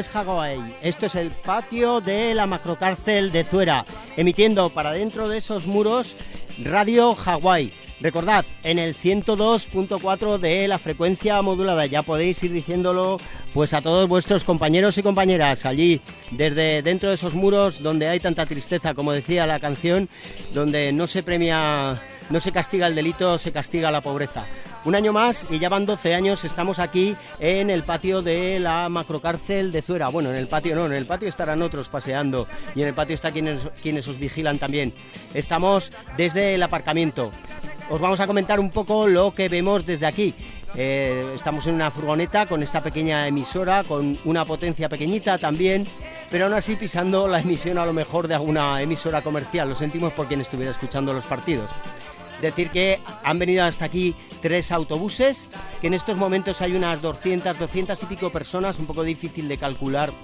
es Hawái, esto es el patio de la macrocárcel de Zuera, emitiendo para dentro de esos muros Radio Hawái. Recordad, en el 102.4 de la frecuencia modulada, ya podéis ir diciéndolo pues a todos vuestros compañeros y compañeras allí, desde dentro de esos muros donde hay tanta tristeza, como decía la canción, donde no se premia, no se castiga el delito, se castiga la pobreza. Un año más y ya van 12 años, estamos aquí en el patio de la macrocárcel de Zuera. Bueno, en el patio no, en el patio estarán otros paseando y en el patio están quienes os vigilan también. Estamos desde el aparcamiento. Os vamos a comentar un poco lo que vemos desde aquí. Estamos en una furgoneta con esta pequeña emisora, con una potencia pequeñita también, pero aún así pisando la emisión a lo mejor de alguna emisora comercial. Lo sentimos por quien estuviera escuchando los partidos. Decir que han venido hasta aquí 3 autobuses, que en estos momentos hay unas 200 y pico personas, un poco difícil de calcular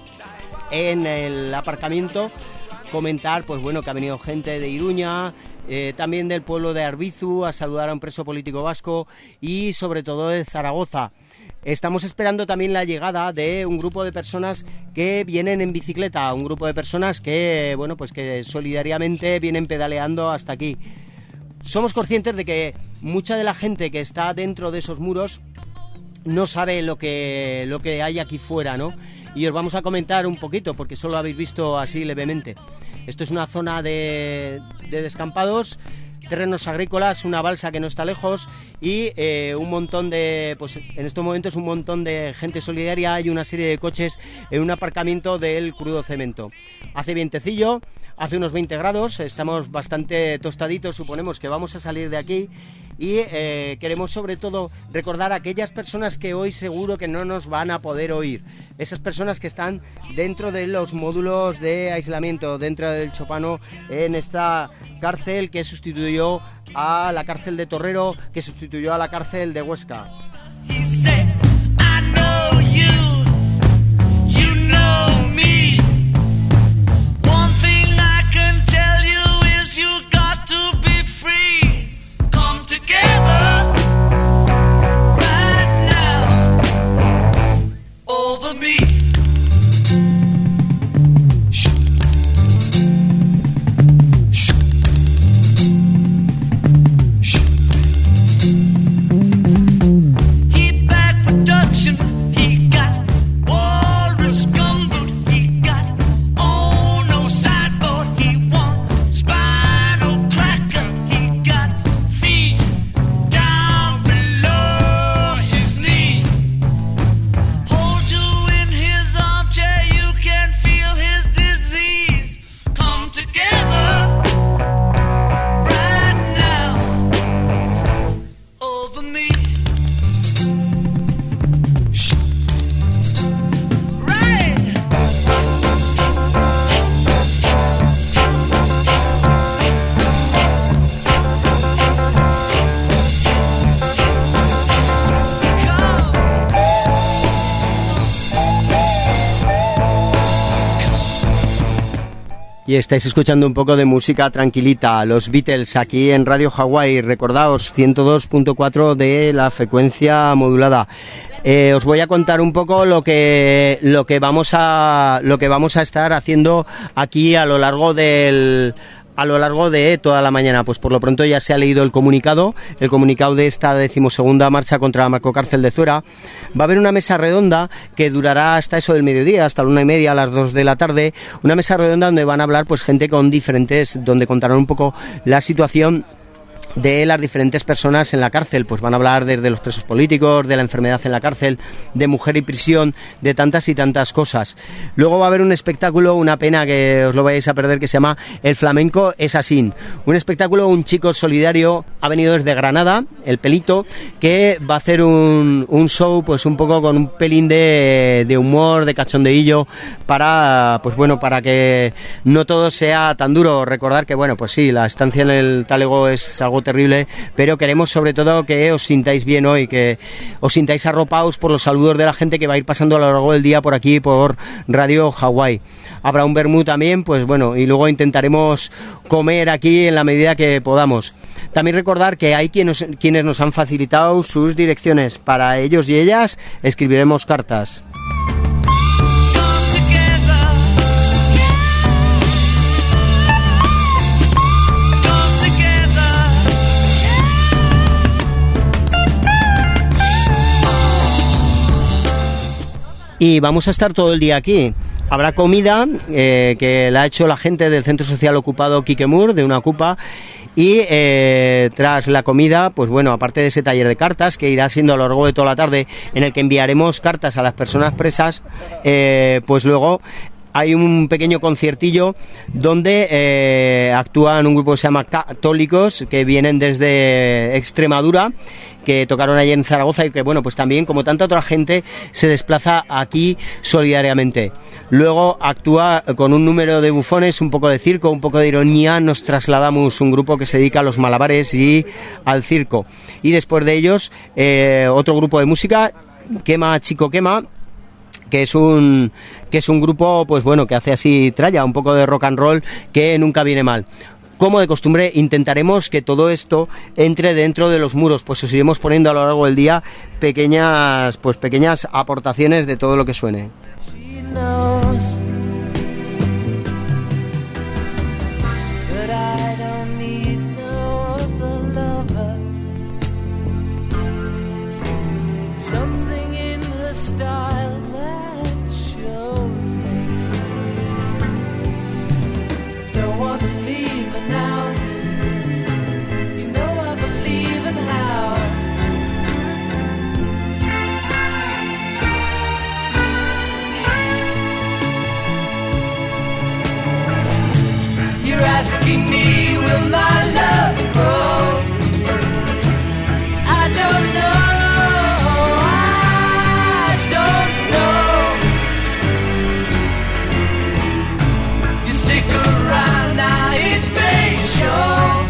en el aparcamiento. Comentar, pues bueno, que ha venido gente de Iruña, también del pueblo de Arbizu, a saludar a un preso político vasco y sobre todo de Zaragoza. Estamos esperando también la llegada de un grupo de personas que vienen en bicicleta, un grupo de personas que, bueno, pues que solidariamente vienen pedaleando hasta aquí. Somos conscientes de que mucha de la gente que está dentro de esos muros no sabe lo que hay aquí fuera, ¿no? Y os vamos a comentar un poquito, porque solo lo habéis visto así levemente. Esto es una zona de descampados, terrenos agrícolas, una balsa que no está lejos y un montón de, pues en estos momentos un montón de gente solidaria y una serie de coches en un aparcamiento del Crudo Cemento. Hace vientecillo, hace unos 20 grados, estamos bastante tostaditos, suponemos que vamos a salir de aquí y queremos sobre todo recordar a aquellas personas que hoy seguro que no nos van a poder oír, esas personas que están dentro de los módulos de aislamiento, dentro del Chopano, en esta cárcel que sustituyó a la cárcel de Torrero, que sustituyó a la cárcel de Huesca. Y estáis escuchando un poco de música tranquilita, los Beatles aquí en Radio Hawái, recordaos 102.4 de la frecuencia modulada. Os voy a contar un poco lo que vamos a estar haciendo aquí a lo largo de toda la mañana. Pues por lo pronto ya se ha leído el comunicado de esta 12ª marcha contra la macrocárcel de Zuera. Va a haber una mesa redonda que durará hasta eso del mediodía, hasta la 1:30, a las 2 de la tarde. Una mesa redonda donde van a hablar pues gente con diferentes, donde contarán un poco la situación de las diferentes personas en la cárcel. Pues van a hablar desde los presos políticos, de la enfermedad en la cárcel, de mujer y prisión, de tantas y tantas cosas. Luego va a haber un espectáculo, una pena que os lo vayáis a perder, que se llama El Flamenco es así. Un espectáculo, un chico solidario ha venido desde Granada, el Pelito, que va a hacer un show pues un poco con un pelín de humor, de cachondeillo, para pues bueno, para que no todo sea tan duro. Recordar que bueno, pues sí, la estancia en el Talego es algo terrible, pero queremos sobre todo que os sintáis bien hoy, que os sintáis arropados por los saludos de la gente que va a ir pasando a lo largo del día por aquí, por Radio Hawái. Habrá un vermú también, pues bueno, y luego intentaremos comer aquí en la medida que podamos. También recordar que hay quienes nos han facilitado sus direcciones. Para ellos y ellas escribiremos cartas. y vamos a estar todo el día aquí. Habrá comida que la ha hecho la gente del Centro Social Ocupado Quiquemur, de una ocupa, y tras la comida, pues bueno, aparte de ese taller de cartas que irá siendo a lo largo de toda la tarde, en el que enviaremos cartas a las personas presas, pues luego hay un pequeño conciertillo donde actúan un grupo que se llama Católicos, que vienen desde Extremadura, que tocaron ayer en Zaragoza y que, bueno, pues también, como tanta otra gente, se desplaza aquí solidariamente. Luego actúa con un número de bufones, un poco de circo, un poco de ironía. Nos trasladamos un grupo que se dedica a los malabares y al circo. Y después de ellos, otro grupo de música, Quema Chico Quema, que es un grupo, pues bueno, que hace así tralla, un poco de rock and roll, que nunca viene mal. Como de costumbre, intentaremos que todo esto entre dentro de los muros, pues os iremos poniendo a lo largo del día pequeñas aportaciones de todo lo que suene. Asking me, will my love grow? I don't know. You stick around now, it may show.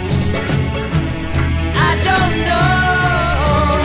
I don't know.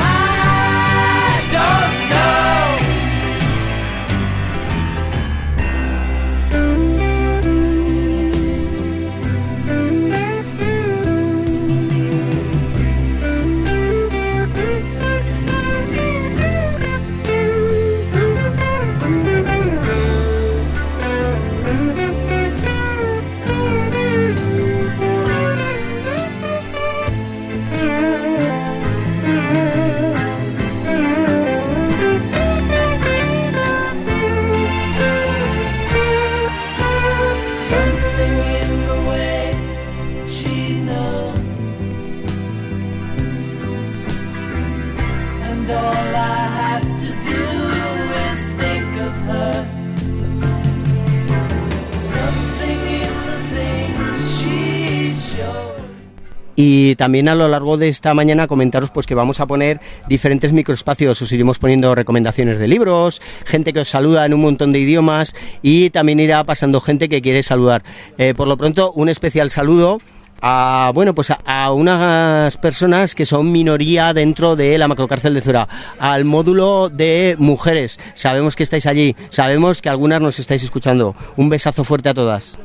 Y también a lo largo de esta mañana comentaros pues que vamos a poner diferentes microespacios, os iremos poniendo recomendaciones de libros, gente que os saluda en un montón de idiomas y también irá pasando gente que quiere saludar. Por lo pronto, un especial saludo a unas personas que son minoría dentro de la macrocárcel de Zuera, al módulo de mujeres. Sabemos que estáis allí, sabemos que algunas nos estáis escuchando. Un besazo fuerte a todas.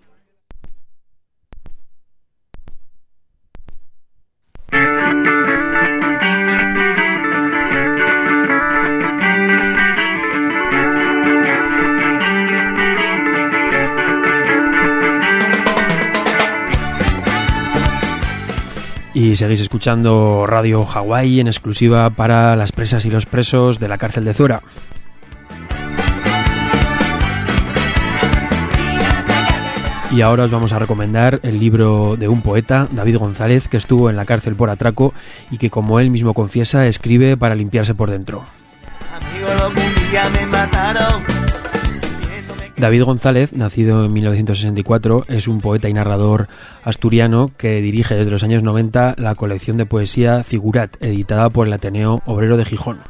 Y seguís escuchando Radio Hawái en exclusiva para las presas y los presos de la cárcel de Zuera. Y ahora os vamos a recomendar el libro de un poeta, David González, que estuvo en la cárcel por atraco y que, como él mismo confiesa, escribe para limpiarse por dentro. David González, nacido en 1964, es un poeta y narrador asturiano que dirige desde los años 90 la colección de poesía Figurat, editada por el Ateneo Obrero de Gijón.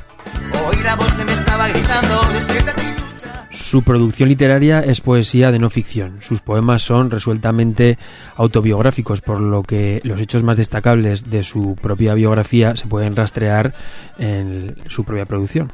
Su producción literaria es poesía de no ficción. Sus poemas son resueltamente autobiográficos, por lo que los hechos más destacables de su propia biografía se pueden rastrear en su propia producción.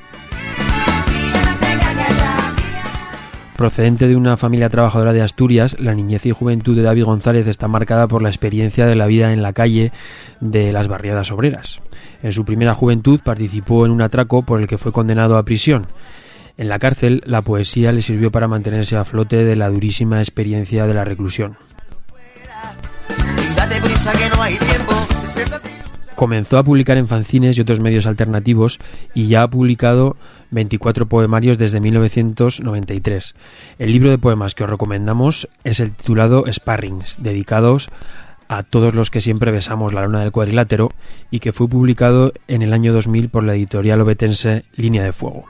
Procedente de una familia trabajadora de Asturias, la niñez y juventud de David González está marcada por la experiencia de la vida en la calle de las barriadas obreras. En su primera juventud participó en un atraco por el que fue condenado a prisión. En la cárcel, la poesía le sirvió para mantenerse a flote de la durísima experiencia de la reclusión. Comenzó a publicar en fanzines y otros medios alternativos y ya ha publicado 24 poemarios desde 1993. El libro de poemas que os recomendamos es el titulado Sparrings, dedicados a todos los que siempre besamos la luna del cuadrilátero, y que fue publicado en el año 2000 por la editorial ovetense Línea de Fuego.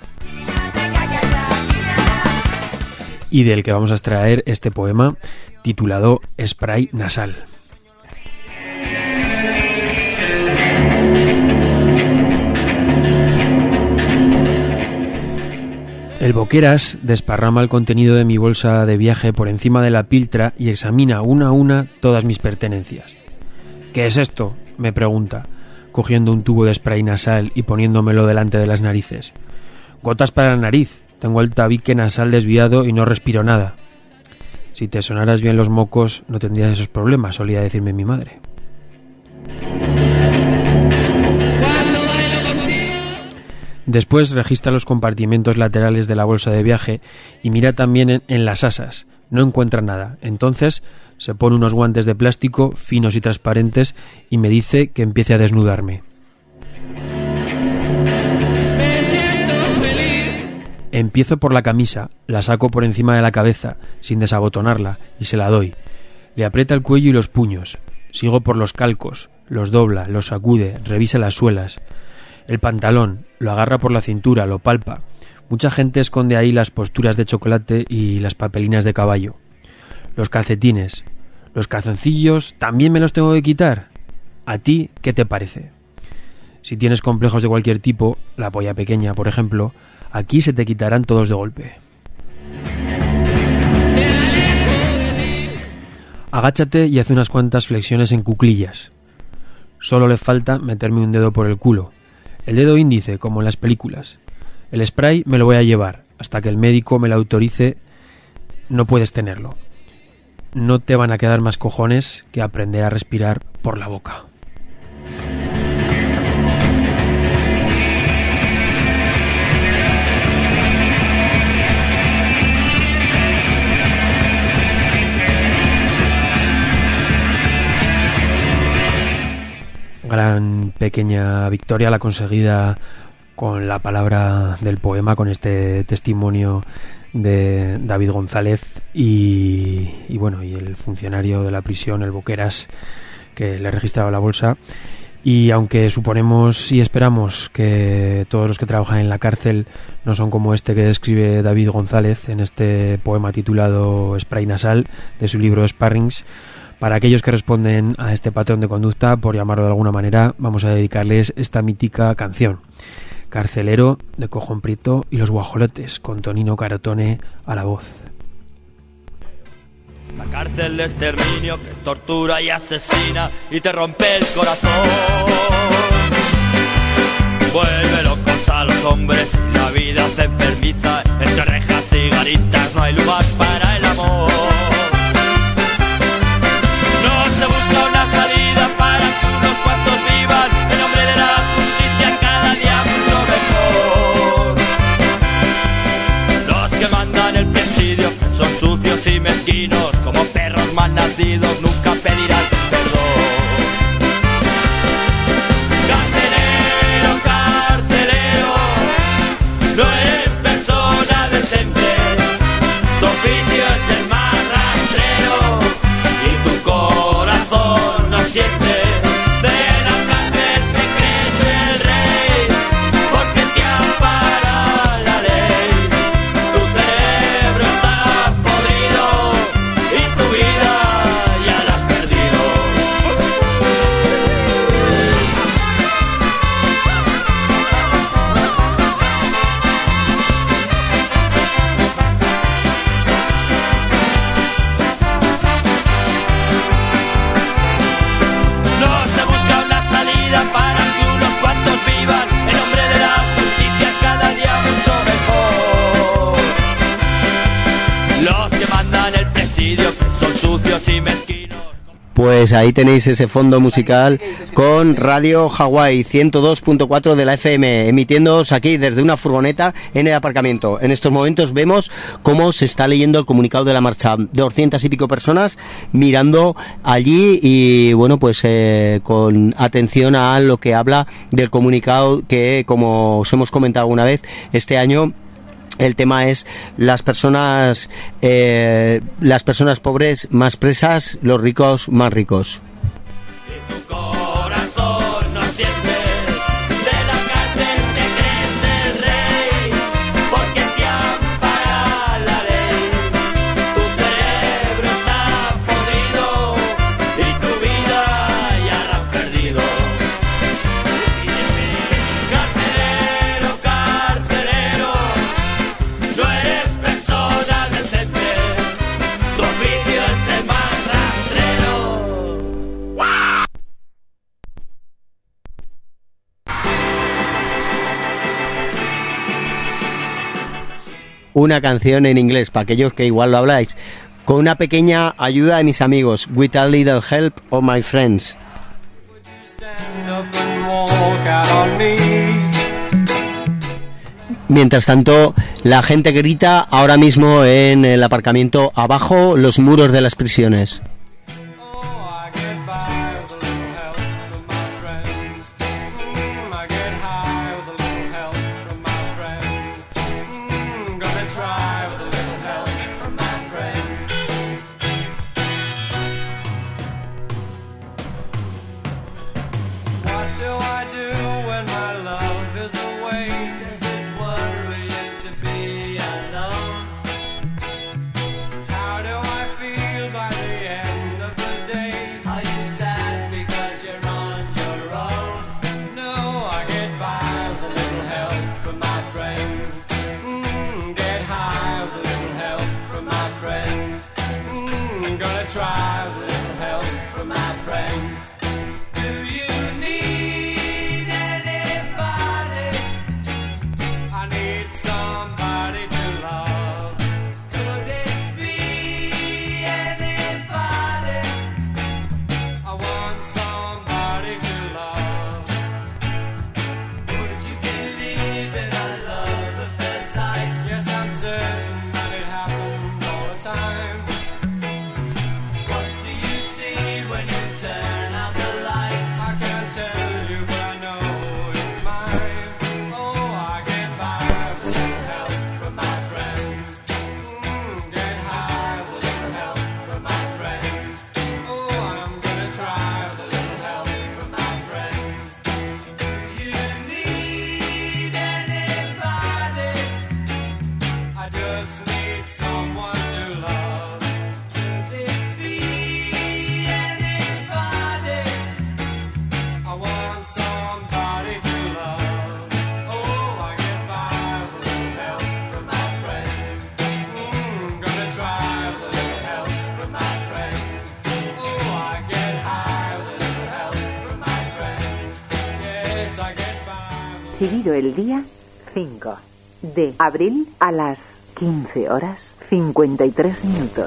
Y del que vamos a extraer este poema titulado Spray Nasal. El boqueras desparrama el contenido de mi bolsa de viaje por encima de la piltra y examina una a una todas mis pertenencias. ¿Qué es esto?, me pregunta, cogiendo un tubo de spray nasal y poniéndomelo delante de las narices. Gotas para la nariz. Tengo el tabique nasal desviado y no respiro nada. Si te sonaras bien los mocos no tendrías esos problemas, solía decirme mi madre. Después registra los compartimentos laterales de la bolsa de viaje y mira también en las asas. No encuentra nada. Entonces se pone unos guantes de plástico finos y transparentes y me dice que empiece a desnudarme. Empiezo por la camisa, la saco por encima de la cabeza, sin desabotonarla, y se la doy. Le aprieta el cuello y los puños. Sigo por los calcos, los dobla, los sacude, revisa las suelas. El pantalón, lo agarra por la cintura, lo palpa. Mucha gente esconde ahí las posturas de chocolate y las papelinas de caballo. Los calcetines, los calzoncillos, ¿también me los tengo que quitar? ¿A ti qué te parece? Si tienes complejos de cualquier tipo, la polla pequeña, por ejemplo, aquí se te quitarán todos de golpe. Agáchate y haz unas cuantas flexiones en cuclillas. Solo le falta meterme un dedo por el culo. El dedo índice, como en las películas. El spray me lo voy a llevar. Hasta que el médico me lo autorice, no puedes tenerlo. No te van a quedar más cojones que aprender a respirar por la boca. Gran pequeña victoria la conseguida con la palabra del poema, con este testimonio de David González y el funcionario de la prisión, el boqueras, que le registraba la bolsa. Y aunque suponemos y esperamos que todos los que trabajan en la cárcel no son como este que describe David González en este poema titulado Spray Nasal de su libro Sparrings, para aquellos que responden a este patrón de conducta, por llamarlo de alguna manera, vamos a dedicarles esta mítica canción. Carcelero, de Cojón Prieto y los Guajolotes, con Tonino Carotone a la voz. La cárcel de exterminio que tortura y asesina y te rompe el corazón. Vuelve locos a los hombres y la vida se enfermiza. Entre rejas y garitas no hay lugar para el amor. No se busca una salida para que unos cuantos vivan en nombre de la justicia cada día mucho mejor. Los que mandan el presidio son sucios y mezquinos, como perros mal nacidos nunca pedirán perdón. Carcelero, carcelero, no eres persona decente, tu oficio es el más rastrero y tu corazón no siente. De la cárcel te crees el rey, porque te ampara la ley. Tu cerebro está podrido y tu vida ya la has perdido. Pues ahí tenéis ese fondo musical con Radio Hawái 102.4 de la FM, emitiéndoos aquí desde una furgoneta en el aparcamiento. En estos momentos vemos cómo se está leyendo el comunicado de la marcha. 200 y pico personas mirando allí y bueno, pues con atención a lo que habla del comunicado que, como os hemos comentado alguna vez, este año el tema es las personas pobres más presas, los ricos más ricos. Y tu corazón no siente de la cárcel te crees el rey, porque te ampara la ley. Tu cerebro está podrido y tu vida ya la has perdido. Carcelero, carcelero, no eres persona decente, tu oficio es el más rastrero. Una canción en inglés, para aquellos que igual lo habláis, con una pequeña ayuda de mis amigos, with a little help of my friends. Mientras tanto, la gente grita ahora mismo en el aparcamiento abajo los muros de las prisiones. Recibido el día 5 de abril a las 15 horas 53 minutos.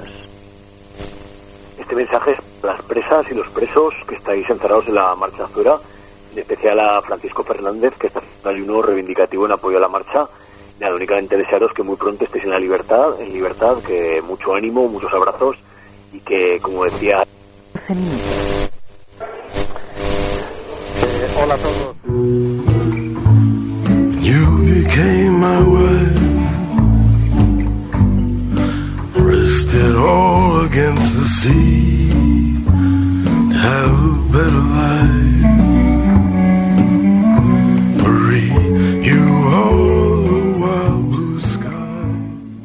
Este mensaje es para las presas y los presos que estáis encerrados en la marcha Azuera, en especial a Francisco Fernández, que está haciendo ayuno reivindicativo en apoyo a la marcha. Nada, únicamente desearos que muy pronto estéis en libertad, que mucho ánimo, muchos abrazos y que, como decía... Hola a todos. You became my wife, rested all against the sea to have a better life. Marie, you are the wild blue sky.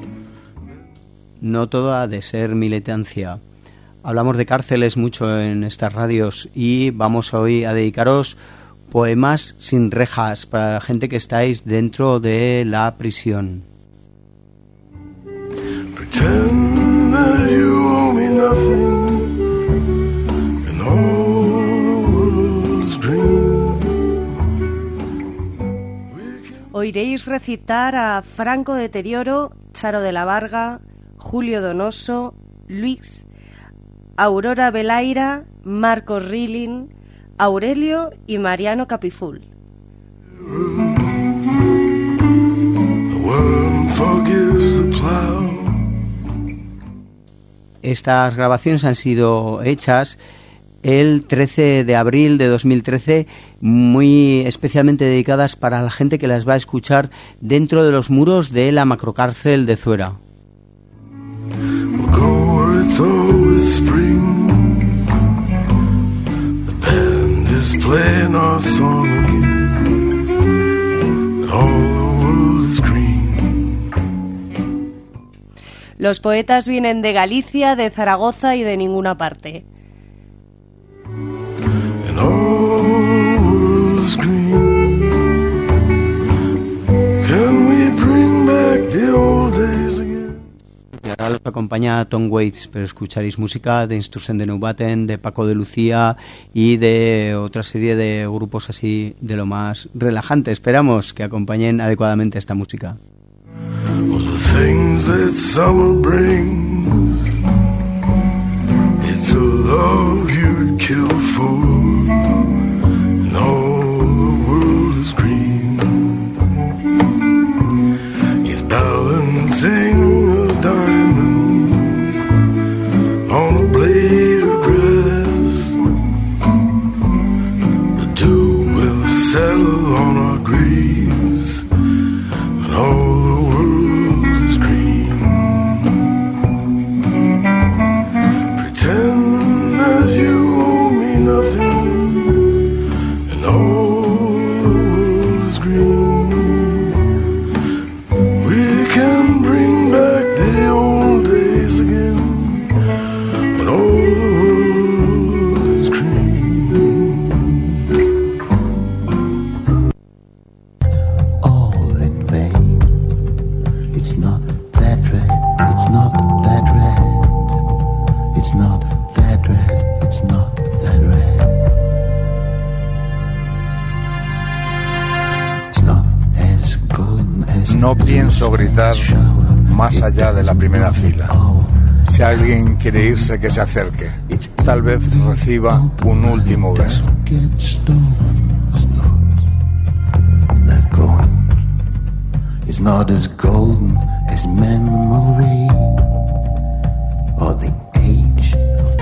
No todo ha de ser militancia. Hablamos de cárceles mucho en estas radios y vamos hoy a dedicaros poemas sin rejas para la gente que estáis dentro de la prisión. Pretend that you owe me nothing and all the world's dream. Oiréis recitar a Franco Deterioro, Charo de la Varga, Julio Donoso, Luis, Aurora Belaira, Marcos Rilin, Aurelio y Mariano Capiful. Estas grabaciones han sido hechas el 13 de abril de 2013, muy especialmente dedicadas para la gente que las va a escuchar dentro de los muros de la macrocárcel de Zuera. Los poetas vienen de Galicia, de Zaragoza y de ninguna parte. Y ahora los acompaña Tom Waits, pero escucharéis música de Instrucción de Neubaten, de Paco de Lucía y de otra serie de grupos así de lo más relajante. Esperamos que acompañen adecuadamente esta música. All the things that summer brings, it's a love you'd kill for, and all the world is green. He's balancing a diamond on a blade of grass. The dew will settle on our graves, and all pretend that you owe me nothing, and all the world is green. We can bring back the old days again, when all the world is green. All in vain. It's not that red. It's not that red. It's not that red, it's not that red. It's not as golden as. No pienso gritar más allá de la primera fila. Si alguien quiere irse, que se acerque. Tal vez reciba un último beso. It's not as golden as memory or the age of.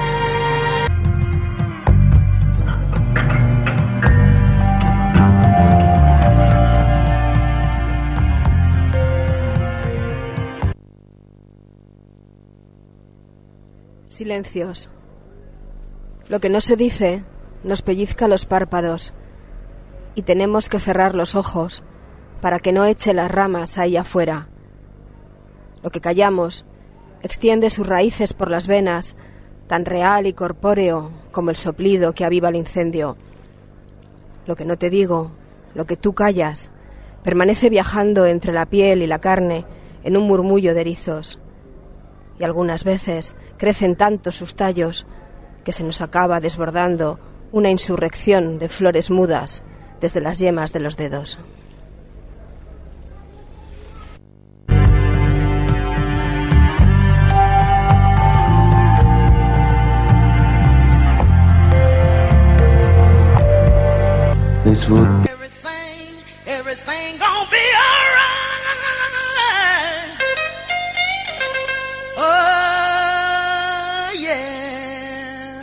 Silencios. Lo que no se dice nos pellizca los párpados y tenemos que cerrar los ojos para que no eche las ramas ahí afuera. Lo que callamos extiende sus raíces por las venas, tan real y corpóreo como el soplido que aviva el incendio. Lo que no te digo, lo que tú callas, permanece viajando entre la piel y la carne en un murmullo de erizos. Y algunas veces crecen tanto sus tallos que se nos acaba desbordando una insurrección de flores mudas desde las yemas de los dedos. This would Everything gonna be alright. Oh yeah.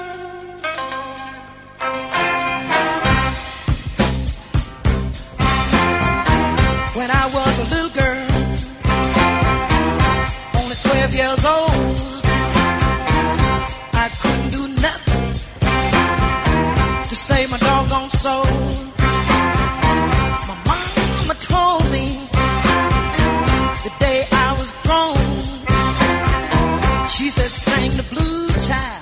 When I was a little girl, only 12 years old, I couldn't do nothing to save my doggone soul. My mama told me the day I was grown, she said, sing the blues, child.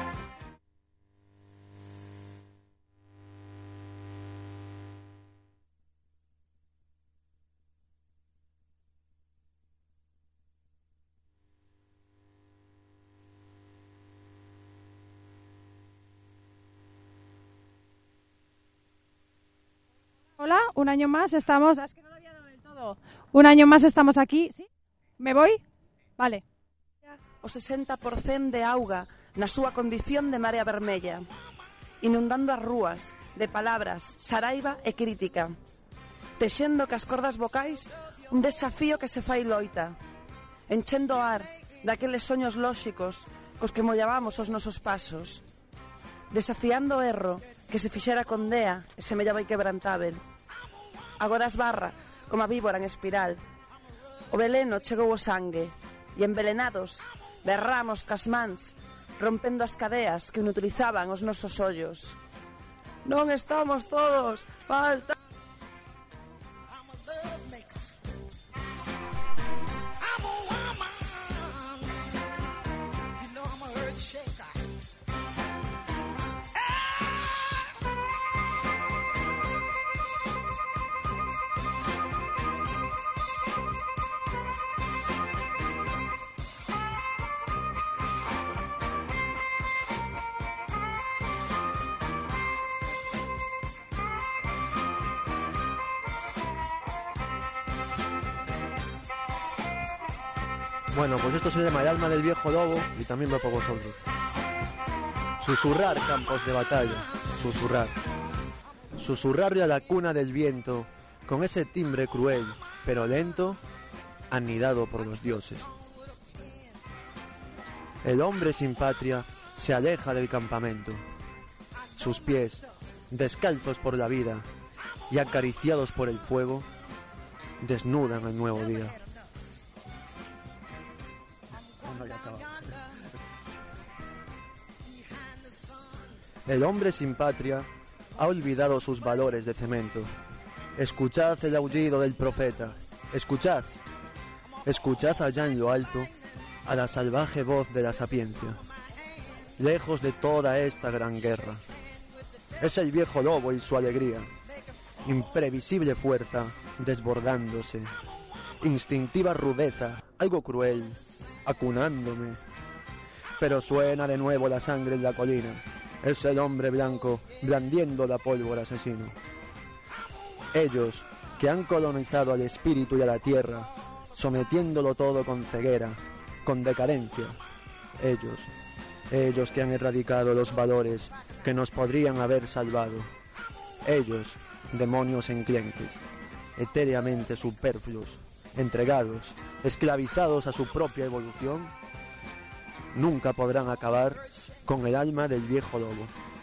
Hola, un año más estamos... Es que no lo había dado del todo. Un año más estamos aquí. ¿Sí? ¿Me voy? Vale. O 60% de auga na súa condición de marea vermella, inundando as rúas de palabras, saraiva e crítica, texendo que as cordas vocais un desafío que se fai loita, enchendo o ar daqueles soños lóxicos cos que mollábamos os nosos pasos, desafiando o erro que se fixera con dea e semellaba inquebrantável. Agora esbarra como a víbora en espiral. O veleno chegou o sangue e envelenados berramos cas mans, rompendo as cadeas que inutilizaban os nosos ollos. Non estamos todos, falta... Bueno, pues esto se llama El alma del viejo lobo y también va para vosotros. Susurrar campos de batalla, susurrar. Susurrarle a la cuna del viento con ese timbre cruel, pero lento, anidado por los dioses. El hombre sin patria se aleja del campamento. Sus pies, descalzos por la vida y acariciados por el fuego, desnudan el nuevo día. El hombre sin patria ha olvidado sus valores de cemento. Escuchad el aullido del profeta. Escuchad. Escuchad allá en lo alto a la salvaje voz de la sapiencia. Lejos de toda esta gran guerra. Es el viejo lobo y su alegría. Imprevisible fuerza desbordándose. Instintiva rudeza, algo cruel, acunándome. Pero suena de nuevo la sangre en la colina. Es el hombre blanco blandiendo la pólvora asesino. Ellos que han colonizado al espíritu y a la tierra, sometiéndolo todo con ceguera, con decadencia. Ellos que han erradicado los valores que nos podrían haber salvado. Ellos, demonios enclenques, etéreamente superfluos, entregados, esclavizados a su propia evolución, nunca podrán acabar con el alma del viejo lobo.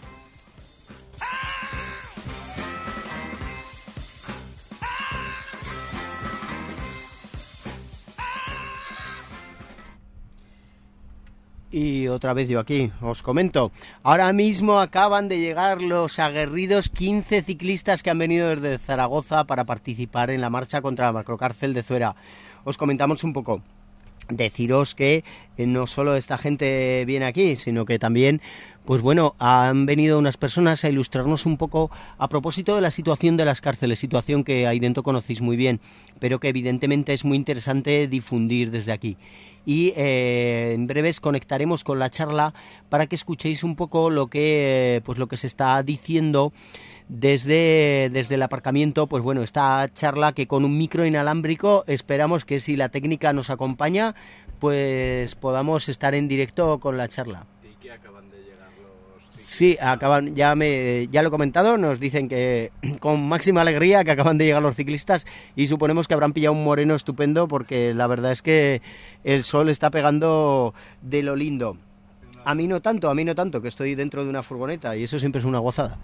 Y otra vez yo aquí, os comento. Ahora mismo acaban de llegar los aguerridos 15 ciclistas que han venido desde Zaragoza para participar en la marcha contra la macrocárcel de Zuera. Os comentamos un poco. Deciros que no solo esta gente viene aquí, sino que también, pues bueno, han venido unas personas a ilustrarnos un poco a propósito de la situación de las cárceles, situación que ahí dentro conocéis muy bien, pero que evidentemente es muy interesante difundir desde aquí. Y en breves conectaremos con la charla para que escuchéis un poco lo que se está diciendo desde el aparcamiento. Pues bueno, esta charla que con un micro inalámbrico esperamos que, si la técnica nos acompaña, pues podamos estar en directo con la charla. ¿Y qué acaban de llegar los ciclistas? Sí, acaban, ya lo he comentado, nos dicen que con máxima alegría que acaban de llegar los ciclistas, y suponemos que habrán pillado un moreno estupendo, porque la verdad es que el sol está pegando de lo lindo. A mí no tanto, que estoy dentro de una furgoneta, y eso siempre es una gozada.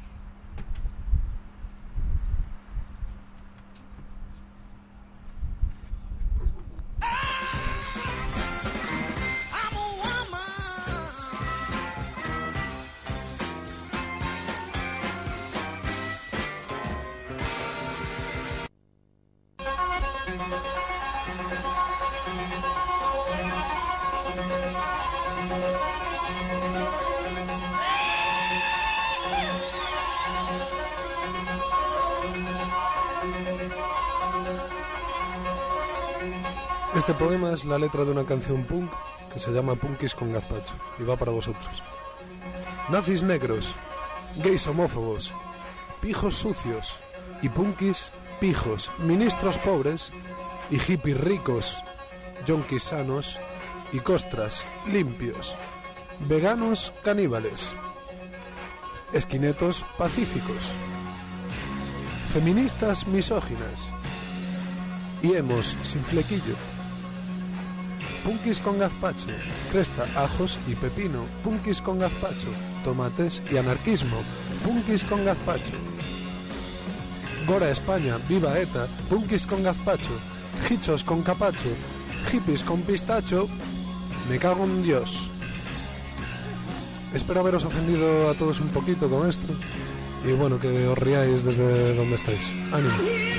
Este poema es la letra de una canción punk que se llama Punkis con Gazpacho y va para vosotros. Nazis negros, gays homófobos, pijos sucios y punkis pijos, ministros pobres y hippies ricos, yonkis sanos y costras limpios. veganos caníbales, esquinetos pacíficos, feministas misóginas y emos sin flequillo, punkis con gazpacho, cresta, ajos y pepino, punkis con gazpacho, tomates y anarquismo, punkis con gazpacho, Gora España, viva ETA, punkis con gazpacho, hichos con capacho, hippies con pistacho, me cago en Dios. Espero haberos ofendido a todos un poquito con esto y bueno, que os riáis desde donde estáis. ¡Ánimo!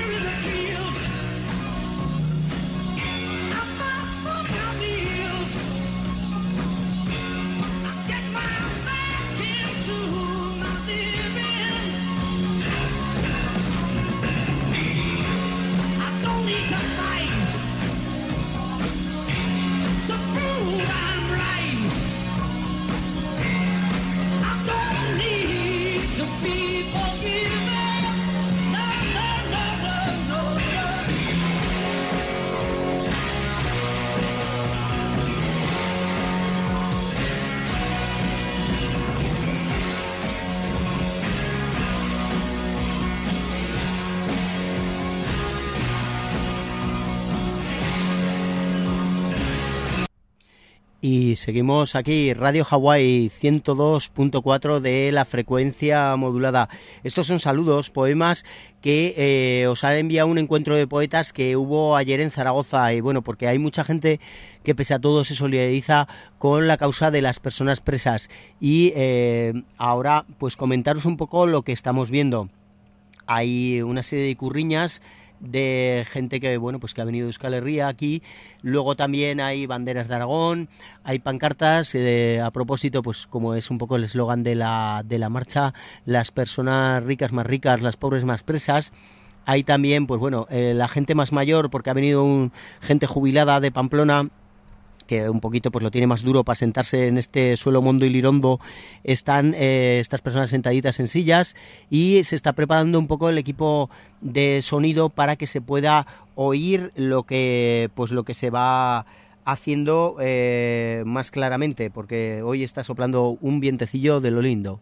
Y seguimos aquí, Radio Hawái 102.4 de la frecuencia modulada. Estos son saludos, poemas que os han enviado un encuentro de poetas que hubo ayer en Zaragoza. Y bueno, porque hay mucha gente que pese a todo se solidariza con la causa de las personas presas. Y ahora pues comentaros un poco lo que estamos viendo. Hay una serie de curriñas de gente que bueno pues que ha venido de Euskal Herria aquí, luego también hay banderas de Aragón, hay pancartas a propósito, pues como es un poco el eslogan de la marcha, las personas ricas más ricas, las pobres más presas. Hay también pues bueno la gente más mayor, porque ha venido gente jubilada de Pamplona que un poquito pues lo tiene más duro para sentarse en este suelo mondo y lirondo. Están estas personas sentaditas en sillas y se está preparando un poco el equipo de sonido para que se pueda oír lo que se va haciendo más claramente, porque hoy está soplando un vientecillo de lo lindo.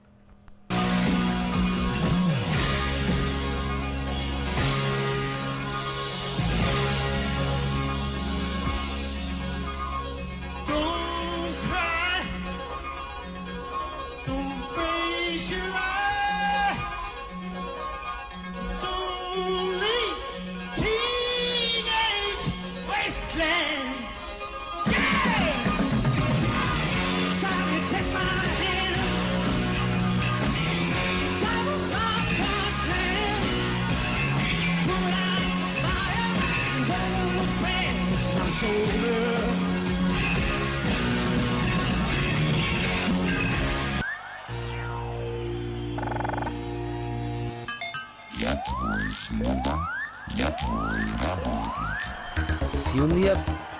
Si un día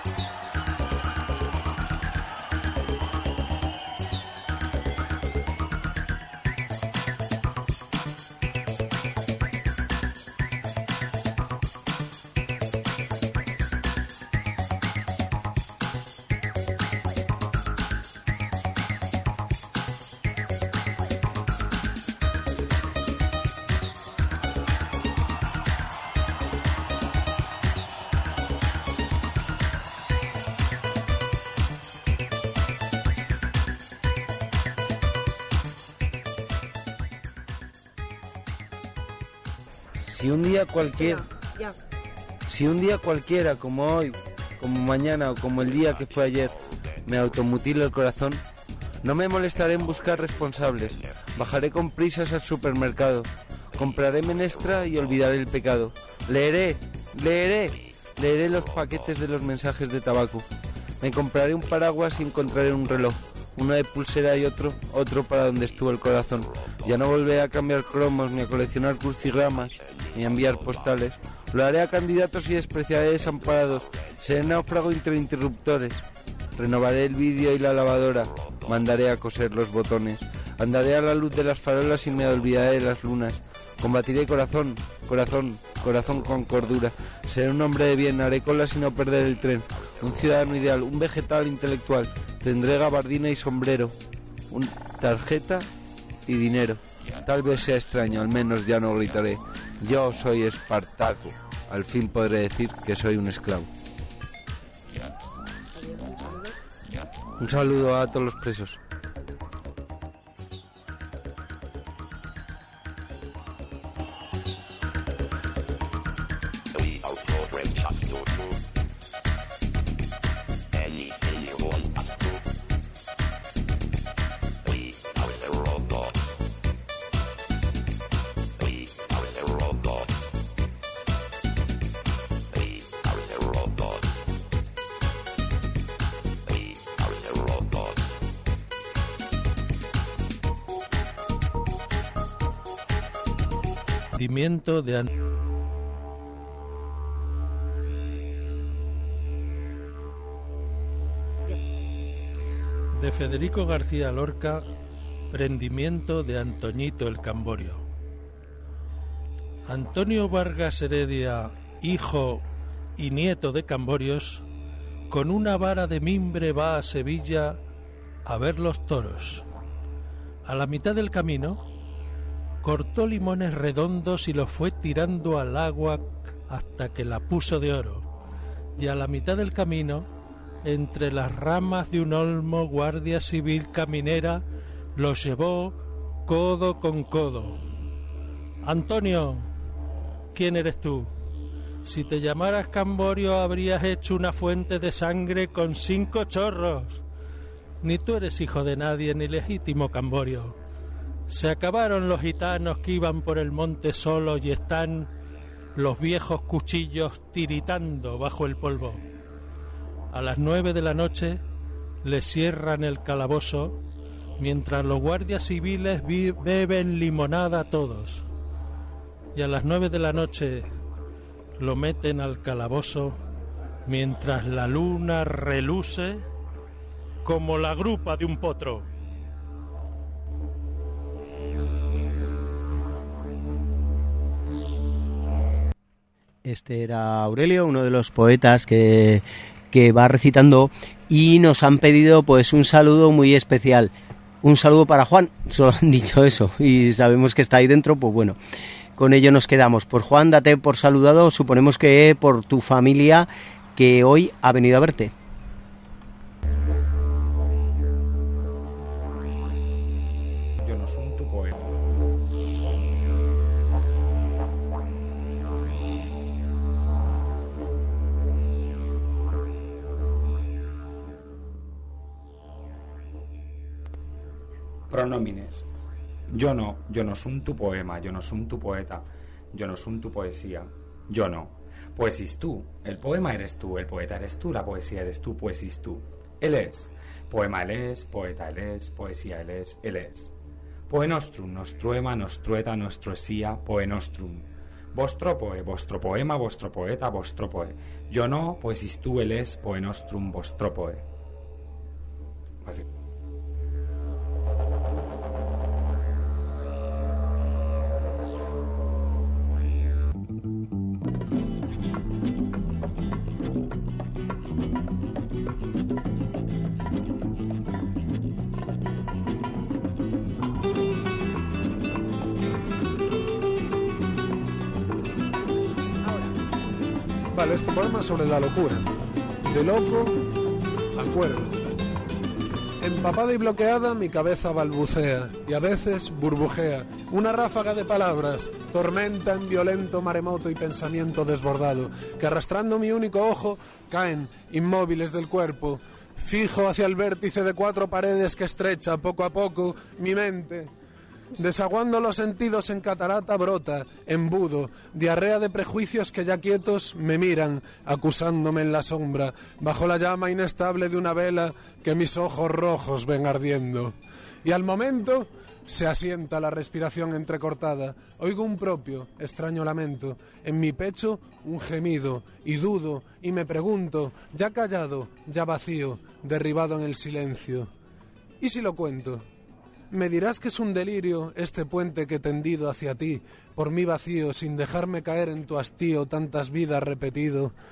Si un día cualquiera, como hoy, como mañana o como el día que fue ayer, me automutilo el corazón, no me molestaré en buscar responsables. Bajaré con prisas al supermercado, compraré menestra y olvidaré el pecado. Leeré los paquetes de los mensajes de tabaco. Me compraré un paraguas y encontraré un reloj, uno de pulsera y otro para donde estuvo el corazón. Ya no volveré a cambiar cromos, ni a coleccionar crucigramas, ni a enviar postales. Lo haré a candidatos y despreciaré desamparados. Seré náufrago entre interruptores. Renovaré el vídeo y la lavadora. Mandaré a coser los botones. Andaré a la luz de las farolas y me olvidaré de las lunas. Combatiré corazón con cordura. Seré un hombre de bien, haré colas y no perder el tren. Un ciudadano ideal, un vegetal intelectual. Tendré gabardina y sombrero. una tarjeta y dinero. Tal vez sea extraño, al menos ya no gritaré. Yo soy Espartaco. Al fin podré decir que soy un esclavo. Un saludo a todos los presos. Prendimiento de Federico García Lorca, Prendimiento de Antoñito el Camborio. Antonio Vargas Heredia, hijo y nieto de Camborios, con una vara de mimbre va a Sevilla a ver los toros. A la mitad del camino cortó limones redondos y los fue tirando al agua hasta que la puso de oro. Y a la mitad del camino, entre las ramas de un olmo, Guardia Civil caminera los llevó codo con codo. Antonio, ¿quién eres tú? Si te llamaras Camborio habrías hecho una fuente de sangre con 5 chorros. Ni tú eres hijo de nadie ni legítimo Camborio. Se acabaron los gitanos que iban por el monte solos y están los viejos cuchillos tiritando bajo el polvo. A las 9 de la noche le cierran el calabozo mientras los guardias civiles beben limonada todos. Y a las 9 de la noche lo meten al calabozo mientras la luna reluce como la grupa de un potro. Este era Aurelio, uno de los poetas que va recitando, y nos han pedido pues un saludo muy especial. Un saludo para Juan, solo han dicho eso y sabemos que está ahí dentro, pues bueno, con ello nos quedamos. Pues Juan, date por saludado, suponemos que por tu familia que hoy ha venido a verte. Yo no soy tu poema. Pronómines. Yo no soy tu poema, yo no soy tu poeta, yo no soy tu poesía, yo no. Poesis tú, el poema eres tú, el poeta eres tú, la poesía eres tú, poesis tú. Él es, poema él es, poeta él es, poesía él es, él es. Poe nostrum, nostruema, nostrueta, nostroesía, poe nostrum. Vostro poe, vostro poema, vostro poeta, vostro poe. Yo no, poesis tú, él es, poe nostrum, vostro poe. Vale. Vale, este poema es sobre la locura. De loco a cuerdo. Empapada y bloqueada, mi cabeza balbucea y a veces burbujea. Una ráfaga de palabras, tormenta en violento maremoto y pensamiento desbordado, que arrastrando mi único ojo, caen inmóviles del cuerpo, fijo hacia el vértice de 4 paredes que estrecha poco a poco mi mente. Desaguando los sentidos en catarata brota, embudo, diarrea de prejuicios que ya quietos me miran, acusándome en la sombra, bajo la llama inestable de una vela que mis ojos rojos ven ardiendo. Y al momento se asienta la respiración entrecortada, oigo un propio, extraño lamento, en mi pecho un gemido, y dudo, y me pregunto, ya callado, ya vacío, derribado en el silencio. ¿Y si lo cuento? Me dirás que es un delirio este puente que he tendido hacia ti, por mi vacío, sin dejarme caer en tu hastío tantas vidas repetido.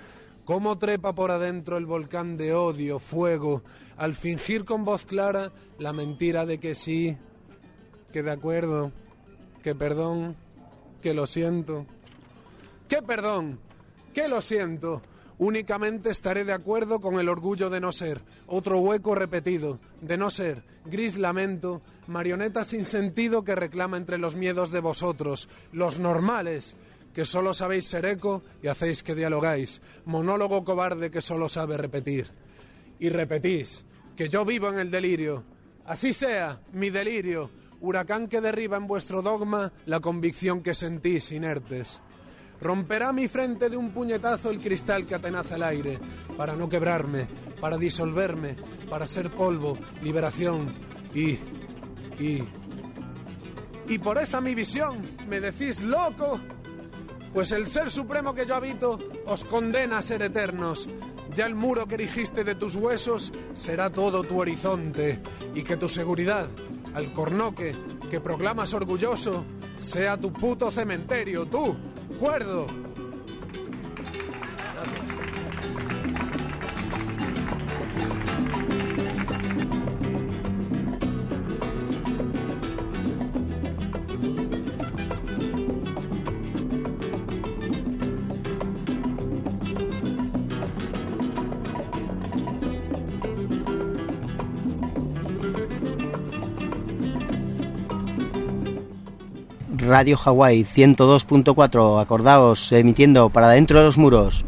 cómo trepa por adentro el volcán de odio, fuego, al fingir con voz clara la mentira de que sí, que de acuerdo, que perdón, que lo siento. ¿Qué perdón? ¿Qué lo siento? Únicamente estaré de acuerdo con el orgullo de no ser, otro hueco repetido, de no ser, gris lamento, marioneta sin sentido que reclama entre los miedos de vosotros, los normales, que solo sabéis ser eco y hacéis que dialogáis, monólogo cobarde que solo sabe repetir. Y repetís, que yo vivo en el delirio. Así sea, mi delirio, huracán que derriba en vuestro dogma la convicción que sentís inertes. Romperá mi frente de un puñetazo el cristal que atenaza el aire, para no quebrarme, para disolverme, para ser polvo, liberación y por esa mi visión, ¿me decís loco? Pues el ser supremo que yo habito os condena a ser eternos. Ya el muro que erigiste de tus huesos será todo tu horizonte, y que tu seguridad, alcornoque, que proclamas orgulloso, sea tu puto cementerio, tú, cuerdo. Radio Hawái 102.4, acordaos, emitiendo para dentro de los muros.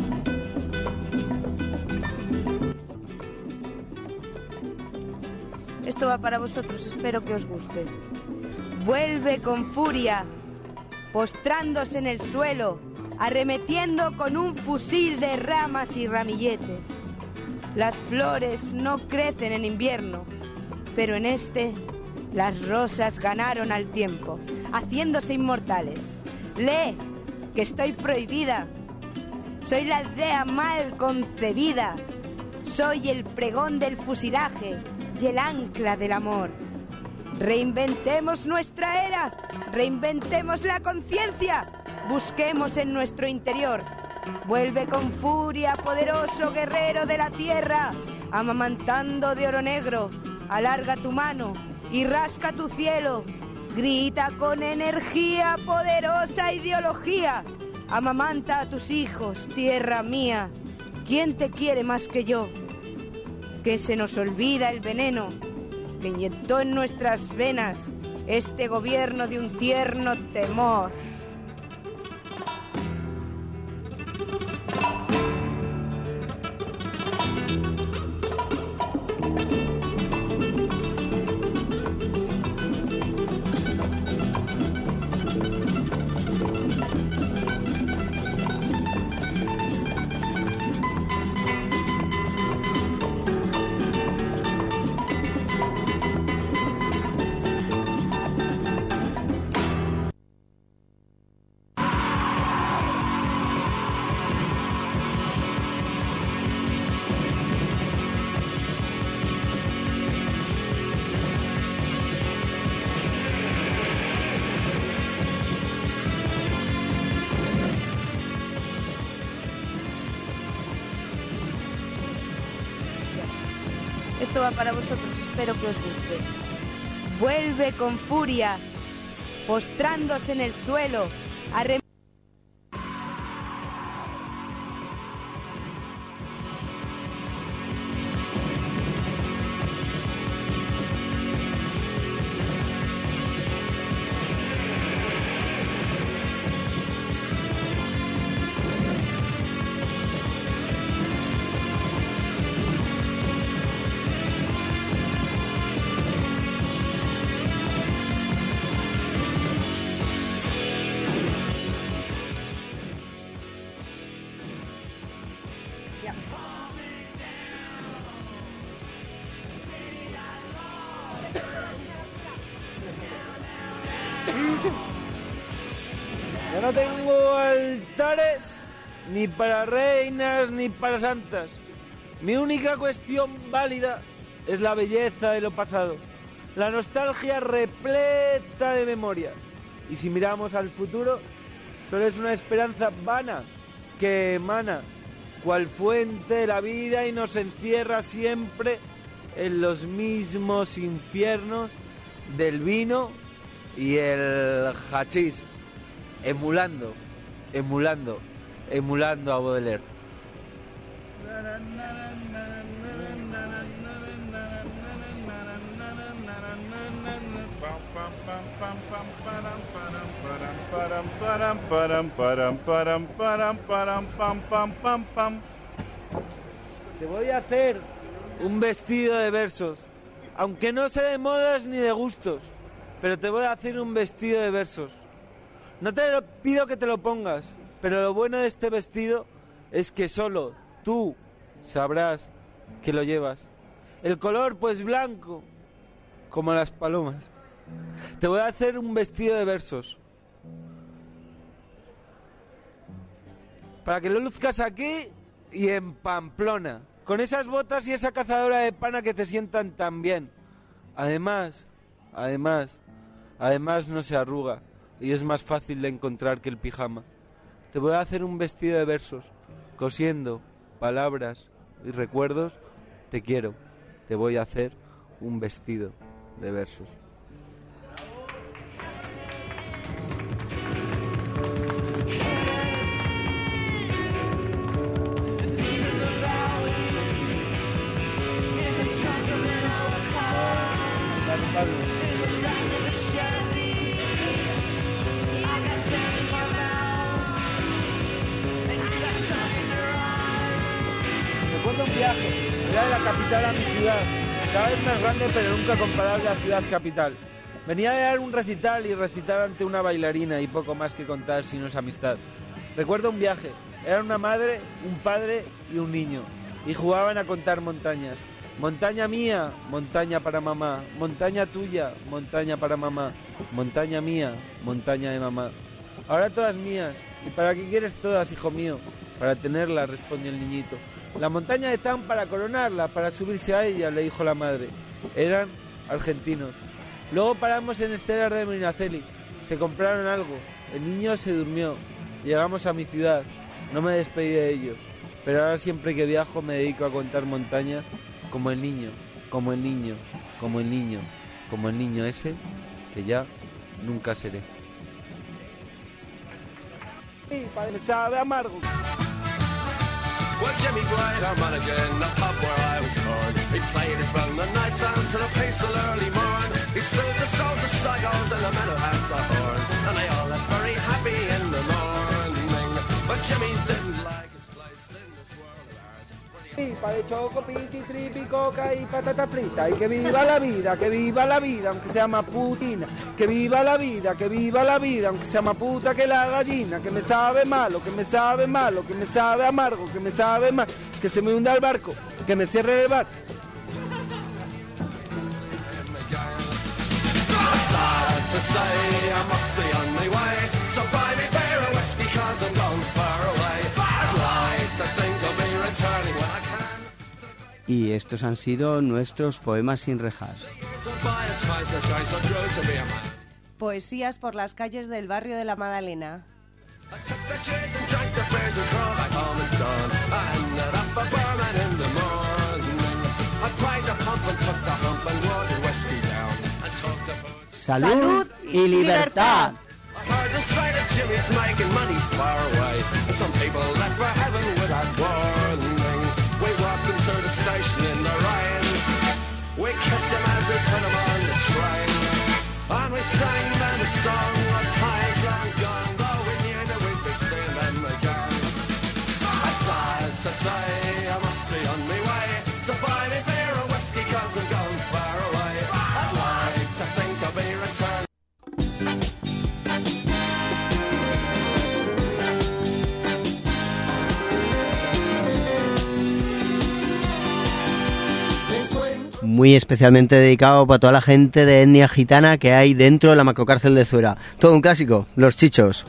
Esto va para vosotros, espero que os guste. Vuelve con furia, postrándose en el suelo, arremetiendo con un fusil de ramas y ramilletes. Las flores no crecen en invierno, pero en este las rosas ganaron al tiempo, haciéndose inmortales. Lee, que estoy prohibida. Soy la idea mal concebida. Soy el pregón del fusilaje y el ancla del amor. Reinventemos nuestra era, reinventemos la conciencia, busquemos en nuestro interior. Vuelve con furia, poderoso guerrero de la tierra, amamantando de oro negro. Alarga tu mano y rasca tu cielo. Grita con energía, poderosa ideología. Amamanta a tus hijos, tierra mía. ¿Quién te quiere más que yo? Que se nos olvida el veneno que inyectó en nuestras venas este gobierno de un tierno temor. Esto va para vosotros, espero que os guste. Vuelve con furia, postrándose en el suelo, Yo no tengo altares ni para reinas ni para santas. Mi única cuestión válida es la belleza de lo pasado, la nostalgia repleta de memoria. Y si miramos al futuro, solo es una esperanza vana que emana cual fuente de la vida y nos encierra siempre en los mismos infiernos del vino y el hachís, emulando a Baudelaire. Te voy a hacer un vestido de versos, aunque no sé de modas ni de gustos, pero te voy a hacer un vestido de versos. No te pido que te lo pongas, pero lo bueno de este vestido es que solo tú sabrás que lo llevas. El color, pues, blanco, como las palomas. Te voy a hacer un vestido de versos, para que lo luzcas aquí y en Pamplona, con esas botas y esa cazadora de pana que te sientan tan bien. Además no se arruga y es más fácil de encontrar que el pijama. Te voy a hacer un vestido de versos, cosiendo palabras y recuerdos. Te quiero, te voy a hacer un vestido de versos. Recuerdo un viaje, era de la capital a mi ciudad, cada vez más grande pero nunca comparable a Ciudad Capital. Venía de dar un recital y recitar ante una bailarina y poco más que contar si no es amistad. Recuerdo un viaje, era una madre, un padre y un niño, y jugaban a contar montañas. Montaña mía, montaña para mamá, montaña tuya, montaña para mamá, montaña mía, montaña de mamá. Ahora todas mías, ¿y para qué quieres todas, hijo mío? Para tenerlas, respondió el niñito. La montaña están para coronarla, para subirse a ella, le dijo la madre. Eran argentinos. Luego paramos en Estelar de Medinaceli, se compraron algo, el niño se durmió, llegamos a mi ciudad, no me despedí de ellos, pero ahora siempre que viajo me dedico a contar montañas, como el niño, como el niño, como el niño, como el niño ese que ya nunca seré. Y padre sabe amargo. Well, Jimmy Bright, our manager in the pub where I was born. He played it from the night time to the peaceful early morn. He soothed the souls of psychos and the men who had the horn. And they all left very happy in the morning. But Jimmy didn't like his place in this world of ours. Pipa de choco, piti, tripi, coca y patata frita. Y que viva la vida, aunque sea más putina. Que viva la vida, aunque sea más puta que la gallina. Que me sabe malo, que me sabe malo, que me sabe amargo, que me sabe mal. Que se me hunda el barco, que me cierre el bar. Sad to say, I must be on my way. So buy me beer and whiskey 'cause I'm going far away. I'd like to think I'll be returning when I can. Y estos han sido nuestros poemas sin rejas. Poesías por las calles del barrio de la Madalena. Salud y libertad. We walked him to the station in the rain. We kissed him as we put him on the train. And we sang them a song of times long gone, though we knew that we'd be seeing them again. I'm sad to say I must be on my way. So buy me beer and whiskey 'cause I'm going far away. I'd like to think I'll be returning. Muy especialmente dedicado para toda la gente de etnia gitana que hay dentro de la macrocárcel de Zuera. Todo un clásico, Los Chichos.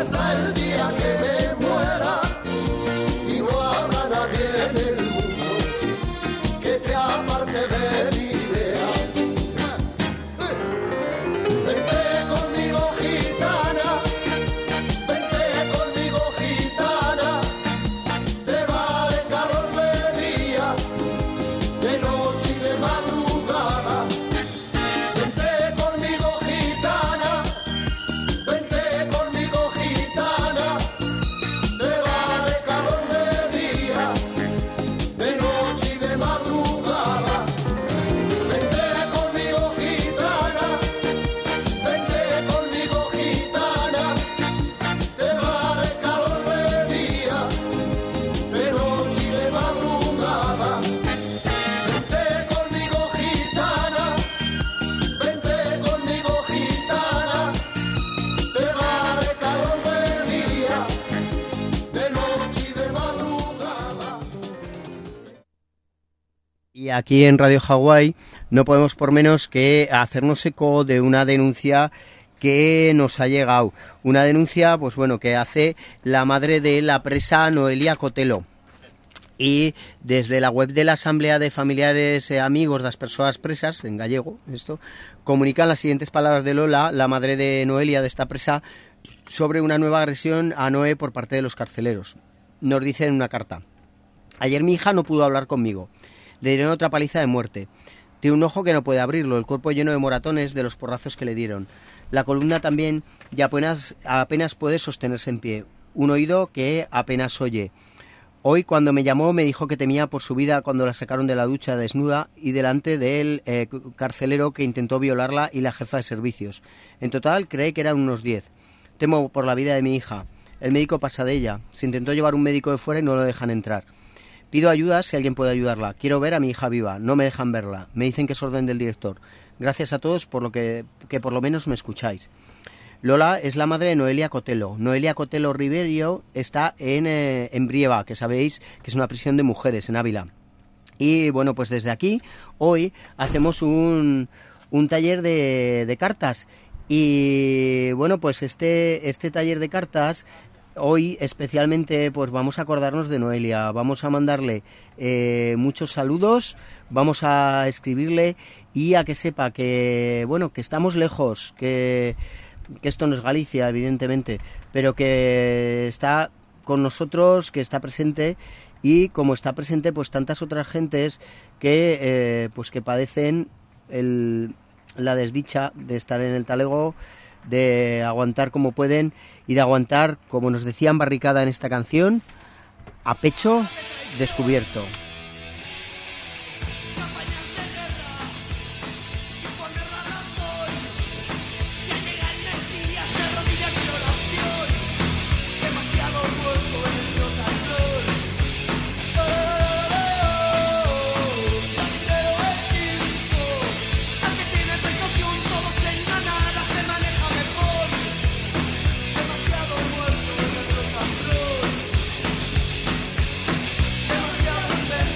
hasta el día que me muera y no habrá nadie en el mundo que te aparte de mi idea. Vente conmigo gitana, vente conmigo gitana, te daré calor de día, de noche y de madrugada. Vente conmigo gitana, vente conmigo gitana, te daré calor de día, de noche y de madrugada. Vente conmigo gitana, vente conmigo gitana, te daré calor de día, de noche y de madrugada. Vente conmigo gitana, vente conmigo gitana, te daré calor de día, de noche y de madrugada. Y aquí en Radio Hawái no podemos por menos que hacernos eco de una denuncia que nos ha llegado. Una denuncia, pues bueno, que hace la madre de la presa Noelia Cotelo. Y desde la web de la Asamblea de Familiares e Amigos de las Personas Presas, en gallego, esto, comunican las siguientes palabras de Lola, la madre de Noelia, de esta presa, sobre una nueva agresión a Noé por parte de los carceleros. Nos dice en una carta: ayer mi hija no pudo hablar conmigo. Le dieron otra paliza de muerte. Tiene un ojo que no puede abrirlo, el cuerpo lleno de moratones de los porrazos que le dieron. La columna también ya apenas puede sostenerse en pie. Un oído que apenas oye. Hoy cuando me llamó me dijo que temía por su vida cuando la sacaron de la ducha desnuda y delante del carcelero que intentó violarla y la jefa de servicios. En total cree que eran unos 10. Temo por la vida de mi hija. El médico pasa de ella. Se intentó llevar un médico de fuera y no lo dejan entrar. Pido ayuda si alguien puede ayudarla. Quiero ver a mi hija viva. No me dejan verla. Me dicen que es orden del director. Gracias a todos por lo que por lo menos me escucháis. Lola es la madre de Noelia Cotelo. Noelia Cotelo Ribeiro está en Brieva, que sabéis que es una prisión de mujeres en Ávila. Y bueno, pues desde aquí hoy hacemos un taller de cartas. Y bueno, pues este taller de cartas hoy especialmente pues vamos a acordarnos de Noelia, vamos a mandarle muchos saludos, vamos a escribirle y a que sepa que bueno, que estamos lejos, que esto no es Galicia evidentemente, pero que está con nosotros, que está presente, y como está presente pues tantas otras gentes que pues que padecen la desdicha de estar en el talego, de aguantar como pueden y de aguantar, como nos decían Barricada en esta canción, a pecho descubierto. Demasiado muerto en el rock and roll.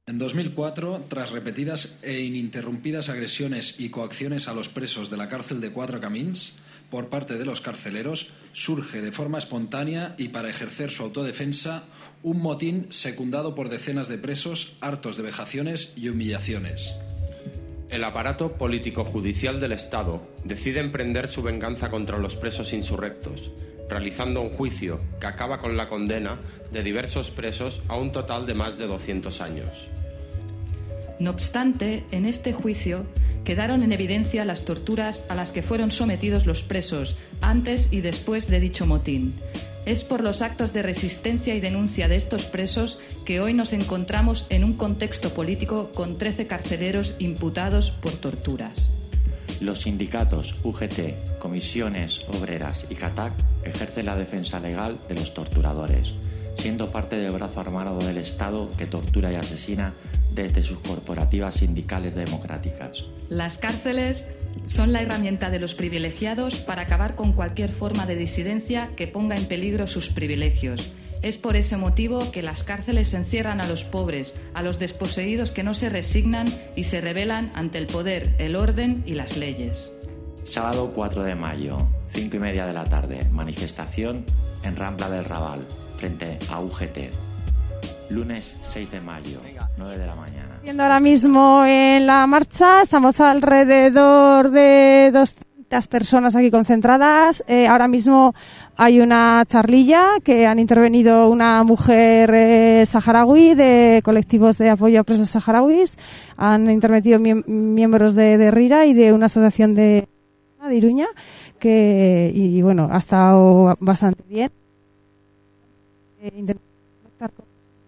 En 2004, tras repetidas e ininterrumpidas agresiones y coacciones a los presos de la cárcel de Quatre Camins por parte de los carceleros, surge de forma espontánea y para ejercer su autodefensa un motín secundado por decenas de presos hartos de vejaciones y humillaciones. El aparato político-judicial del Estado decide emprender su venganza contra los presos insurrectos, realizando un juicio que acaba con la condena de diversos presos a un total de más de 200 años. No obstante, en este juicio quedaron en evidencia las torturas a las que fueron sometidos los presos antes y después de dicho motín. Es por los actos de resistencia y denuncia de estos presos que hoy nos encontramos en un contexto político con 13 carceleros imputados por torturas. Los sindicatos UGT, comisiones obreras y CATAC ejercen la defensa legal de los torturadores, siendo parte del brazo armado del Estado que tortura y asesina desde sus corporativas sindicales democráticas. Las cárceles son la herramienta de los privilegiados para acabar con cualquier forma de disidencia que ponga en peligro sus privilegios. Es por ese motivo que las cárceles encierran a los pobres, a los desposeídos que no se resignan y se rebelan ante el poder, el orden y las leyes. Sábado 4 de mayo, 5:30 de la tarde, manifestación en Rambla del Raval, frente a UGT. Lunes 6 de mayo, 9 de la mañana. Viendo ahora mismo en la marcha, estamos alrededor de 200 personas aquí concentradas. Ahora mismo hay una charlilla que han intervenido una mujer saharaui de colectivos de apoyo a presos saharauis. Han intervenido miembros de RIRA y de una asociación de Iruña y bueno, ha estado bastante bien. Intentando conectar con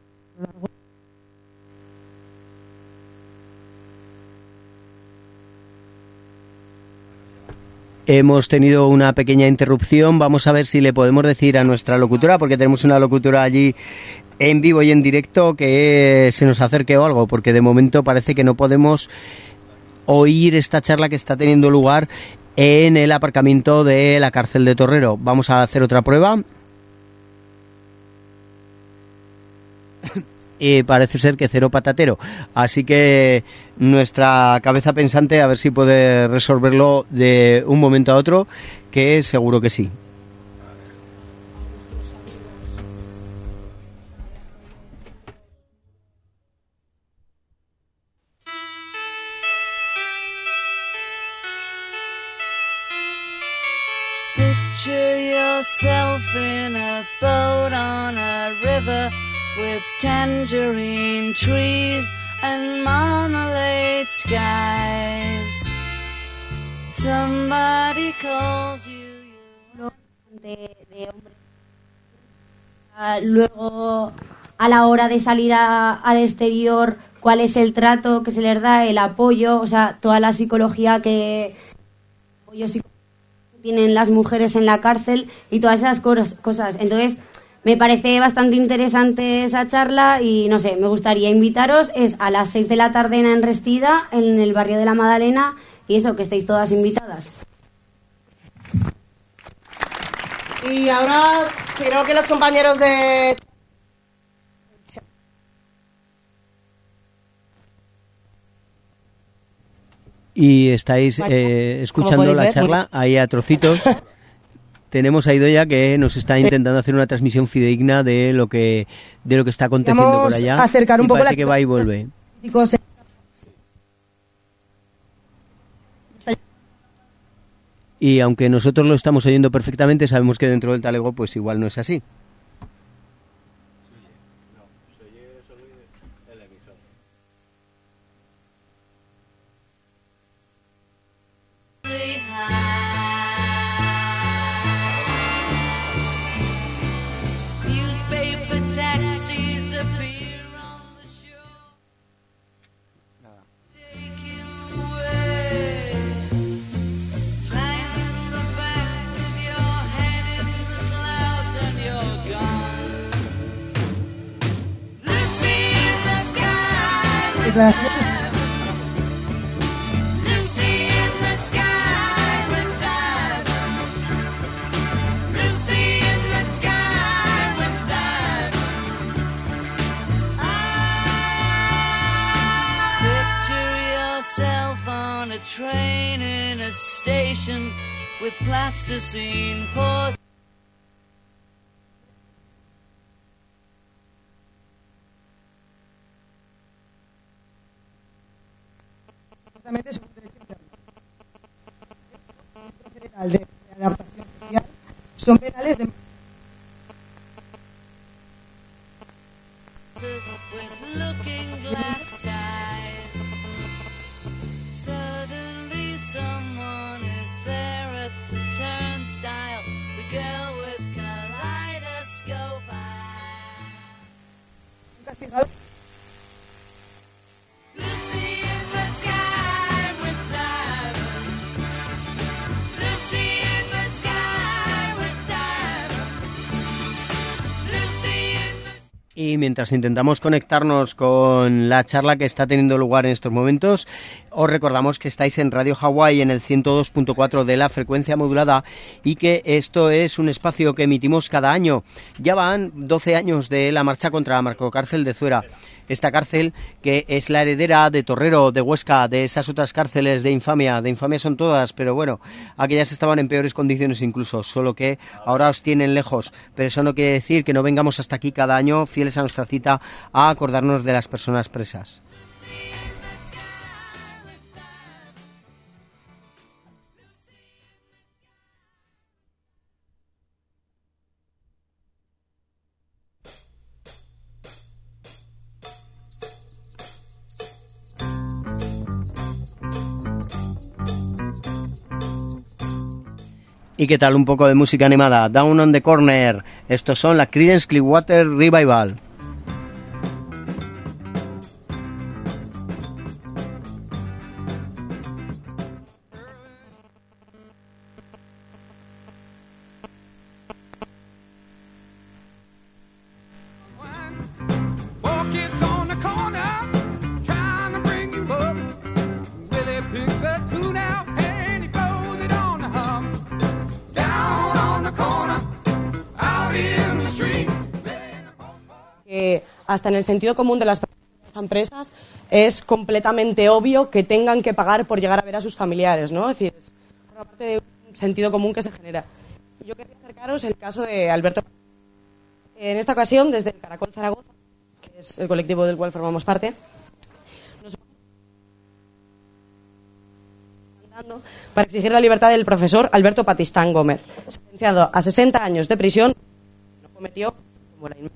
Hemos tenido una pequeña interrupción. Vamos a ver si le podemos decir a nuestra locutora, porque tenemos una locutora allí en vivo y en directo, que se nos acerque o algo, porque de momento parece que no podemos oír esta charla que está teniendo lugar en el aparcamiento de la cárcel de Torrero. Vamos a hacer otra prueba. Y parece ser que cero patatero, así que nuestra cabeza pensante a ver si puede resolverlo de un momento a otro, que seguro que sí. Picture yourself in a boat on a river with tangerine trees and marmalade skies. Somebody calls you. De hombre. Luego, a la hora de salir al exterior, cuál es el trato que se les da, el apoyo, o sea, toda la psicología que tienen las mujeres en la cárcel y todas esas cosas. Entonces, me parece bastante interesante esa charla y, no sé, me gustaría invitaros. Es a las 6 de la tarde en Enrestida, en el barrio de la Madalena, y eso, que estéis todas invitadas. Y ahora quiero que los compañeros de... Y estáis escuchando la charla ahí a trocitos. Tenemos a Idoia que nos está intentando hacer una transmisión fidedigna de lo que está aconteciendo por allá. Acercar un y poco parece que va y vuelve. Y aunque nosotros lo estamos oyendo perfectamente, sabemos que dentro del talego pues igual no es así. station with plasticine pores. Es un federal de adaptación social. Son penales de with looking glass ties. Suddenly someone is there at the turnstile. The girl with kaleidoscope eyes. castigado. Lucy in the sky with diamonds. Lucy in the sky with diamonds. Lucy in the Y mientras intentamos conectarnos con la charla que está teniendo lugar en estos momentos, os recordamos que estáis en Radio Hawái en el 102.4 de la frecuencia modulada y que esto es un espacio que emitimos cada año. Ya van 12 años de la marcha contra la macrocárcel de Zuera. Esta cárcel que es la heredera de Torrero, de Huesca, de esas otras cárceles de infamia son todas, pero bueno, aquellas estaban en peores condiciones incluso, solo que ahora os tienen lejos, pero eso no quiere decir que no vengamos hasta aquí cada año, fieles a nuestra cita, a acordarnos de las personas presas. ¿Y qué tal un poco de música animada? Down on the Corner. Estos son la Creedence Clearwater Revival. Four kids on the corner, trying to bring him up. Willie picks a tune out and he blows it on the hum. Down on the corner, out in the street. Que hasta en el sentido común de las personas que están presas es completamente obvio que tengan que pagar por llegar a ver a sus familiares, ¿no? Es decir, es una parte de un sentido común que se genera. Yo quería acercaros el caso de Alberto. En esta ocasión, desde el Caracol Zaragoza, que es el colectivo del cual formamos parte, nos mandando para exigir la libertad del profesor Alberto Patistán Gómez, sentenciado a 60 años de prisión, no cometió como la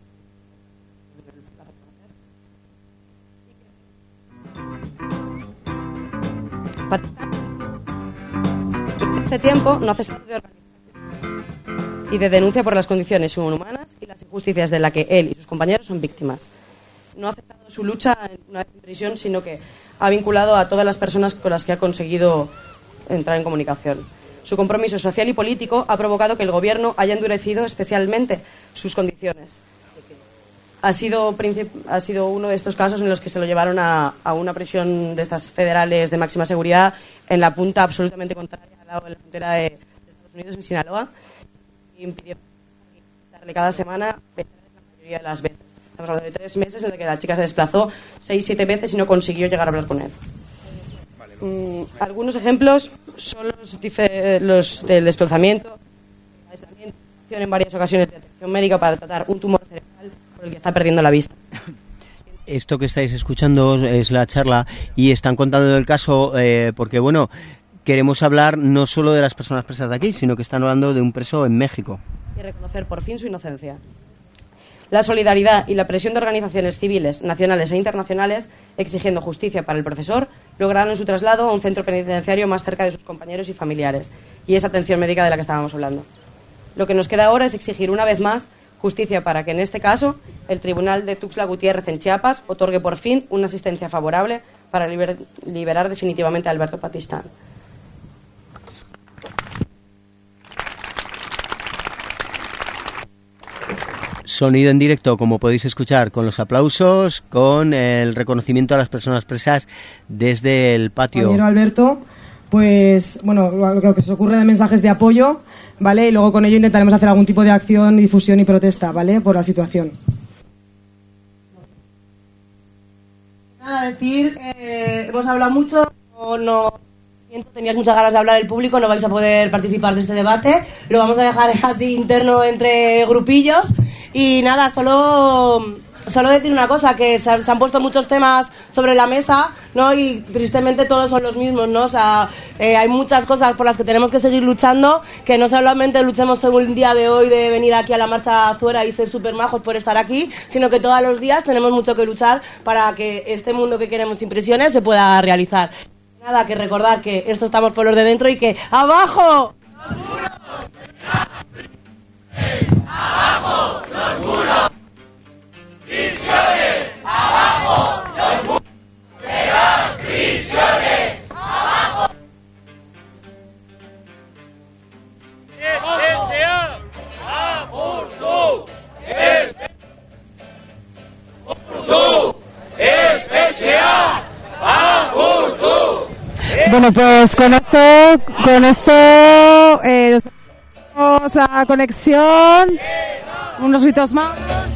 en este tiempo no ha cesado de organizar y de denuncia por las condiciones inhumanas y las injusticias de la que él y sus compañeros son víctimas. No ha cesado su lucha una vez en prisión, sino que ha vinculado a todas las personas con las que ha conseguido entrar en comunicación. Su compromiso social y político ha provocado que el gobierno haya endurecido especialmente sus condiciones. Ha sido uno de estos casos en los que se lo llevaron a una prisión de estas federales de máxima seguridad en la punta absolutamente contraria, al lado de la frontera de Estados Unidos, en Sinaloa, y impidieron darle cada semana la mayoría de las veces. Estamos hablando de 3 meses en los que la chica se desplazó 6-7 veces y no consiguió llegar a hablar con él. Algunos ejemplos son los del desplazamiento, aislamiento, en varias ocasiones de atención médica para tratar un tumor cerebral por el que está perdiendo la vista. Esto que estáis escuchando es la charla y están contando el caso porque, bueno, queremos hablar no solo de las personas presas de aquí, sino que están hablando de un preso en México. Y reconocer por fin su inocencia. La solidaridad y la presión de organizaciones civiles, nacionales e internacionales exigiendo justicia para el profesor lograron su traslado a un centro penitenciario más cerca de sus compañeros y familiares y esa atención médica de la que estábamos hablando. Lo que nos queda ahora es exigir una vez más justicia para que en este caso el Tribunal de Tuxtla Gutiérrez en Chiapas otorgue por fin una asistencia favorable para liberar definitivamente a Alberto Patistán. Sonido en directo, como podéis escuchar, con los aplausos, con el reconocimiento a las personas presas desde el patio. Compañero Alberto, pues bueno, lo que se os ocurre de mensajes de apoyo, ¿vale? Y luego con ello intentaremos hacer algún tipo de acción, difusión y protesta, ¿vale? Por la situación. Nada, decir, hemos hablado mucho, no Tenías muchas ganas de hablar del público, no vais a poder participar de este debate. Lo vamos a dejar así interno entre grupillos. Y nada, solo decir una cosa, que se han puesto muchos temas sobre la mesa, ¿no? Y tristemente todos son los mismos, ¿no? O sea, hay muchas cosas por las que tenemos que seguir luchando, que no solamente luchemos según el día de hoy de venir aquí a la marcha Zuera y ser súper majos por estar aquí, sino que todos los días tenemos mucho que luchar para que este mundo que queremos sin prisiones se pueda realizar. Nada, que recordar que esto estamos por los de dentro y que ¡abajo! ¡Los muros! ¡Abajo! ¡Los muros! ¡Prisiones! ¡Abajo! ¡Los muros de las prisiones! ¡Abajo! ¡Especial! ¡Apurtu! ¡Especial! ¡Apurtu! Bueno, pues con esto vamos a conexión, unos gritos más.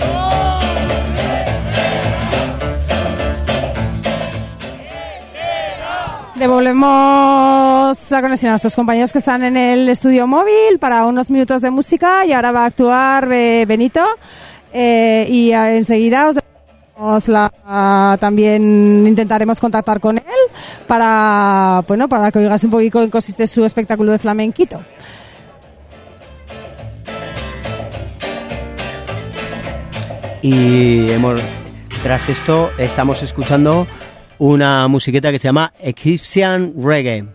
Devolvemos la conexión a nuestros compañeros que están en el estudio móvil para unos minutos de música y ahora va a actuar Benito y enseguida también intentaremos contactar con él para que oigas un poquito en consiste su espectáculo de flamenquito. Y tras esto estamos escuchando una musiqueta que se llama Egyptian Reggae.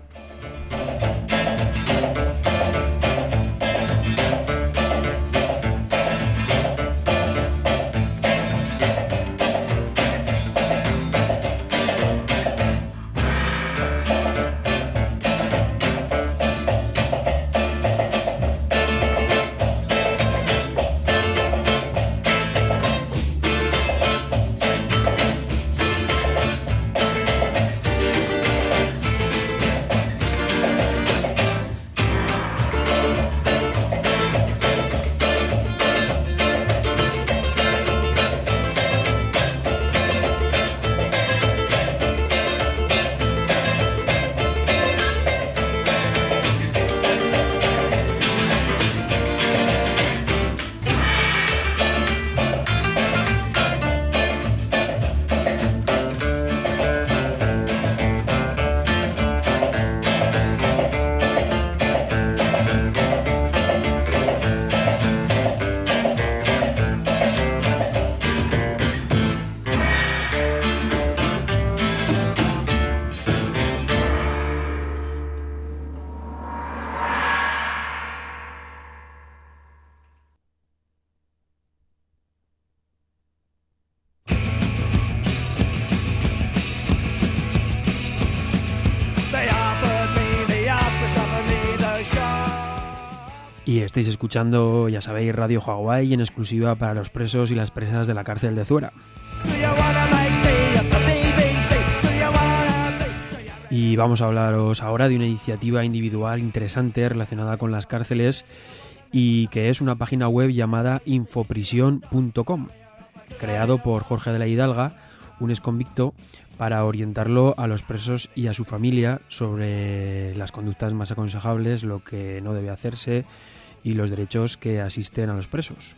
Y estáis escuchando, ya sabéis, Radio Hawái en exclusiva para los presos y las presas de la cárcel de Zuera. Y vamos a hablaros ahora de una iniciativa individual interesante relacionada con las cárceles y que es una página web llamada infoprisión.com, creado por Jorge de la Hidalga, un exconvicto, para orientarlo a los presos y a su familia sobre las conductas más aconsejables, lo que no debe hacerse y los derechos que asisten a los presos.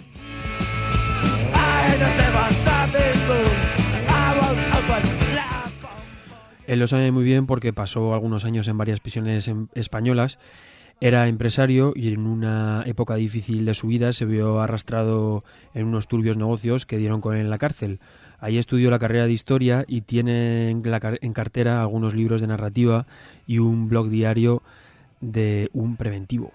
Él lo sabe muy bien porque pasó algunos años en varias prisiones españolas, era empresario y en una época difícil de su vida se vio arrastrado en unos turbios negocios que dieron con él en la cárcel. Ahí estudió la carrera de Historia y tiene en cartera algunos libros de narrativa y un blog diario de un preventivo.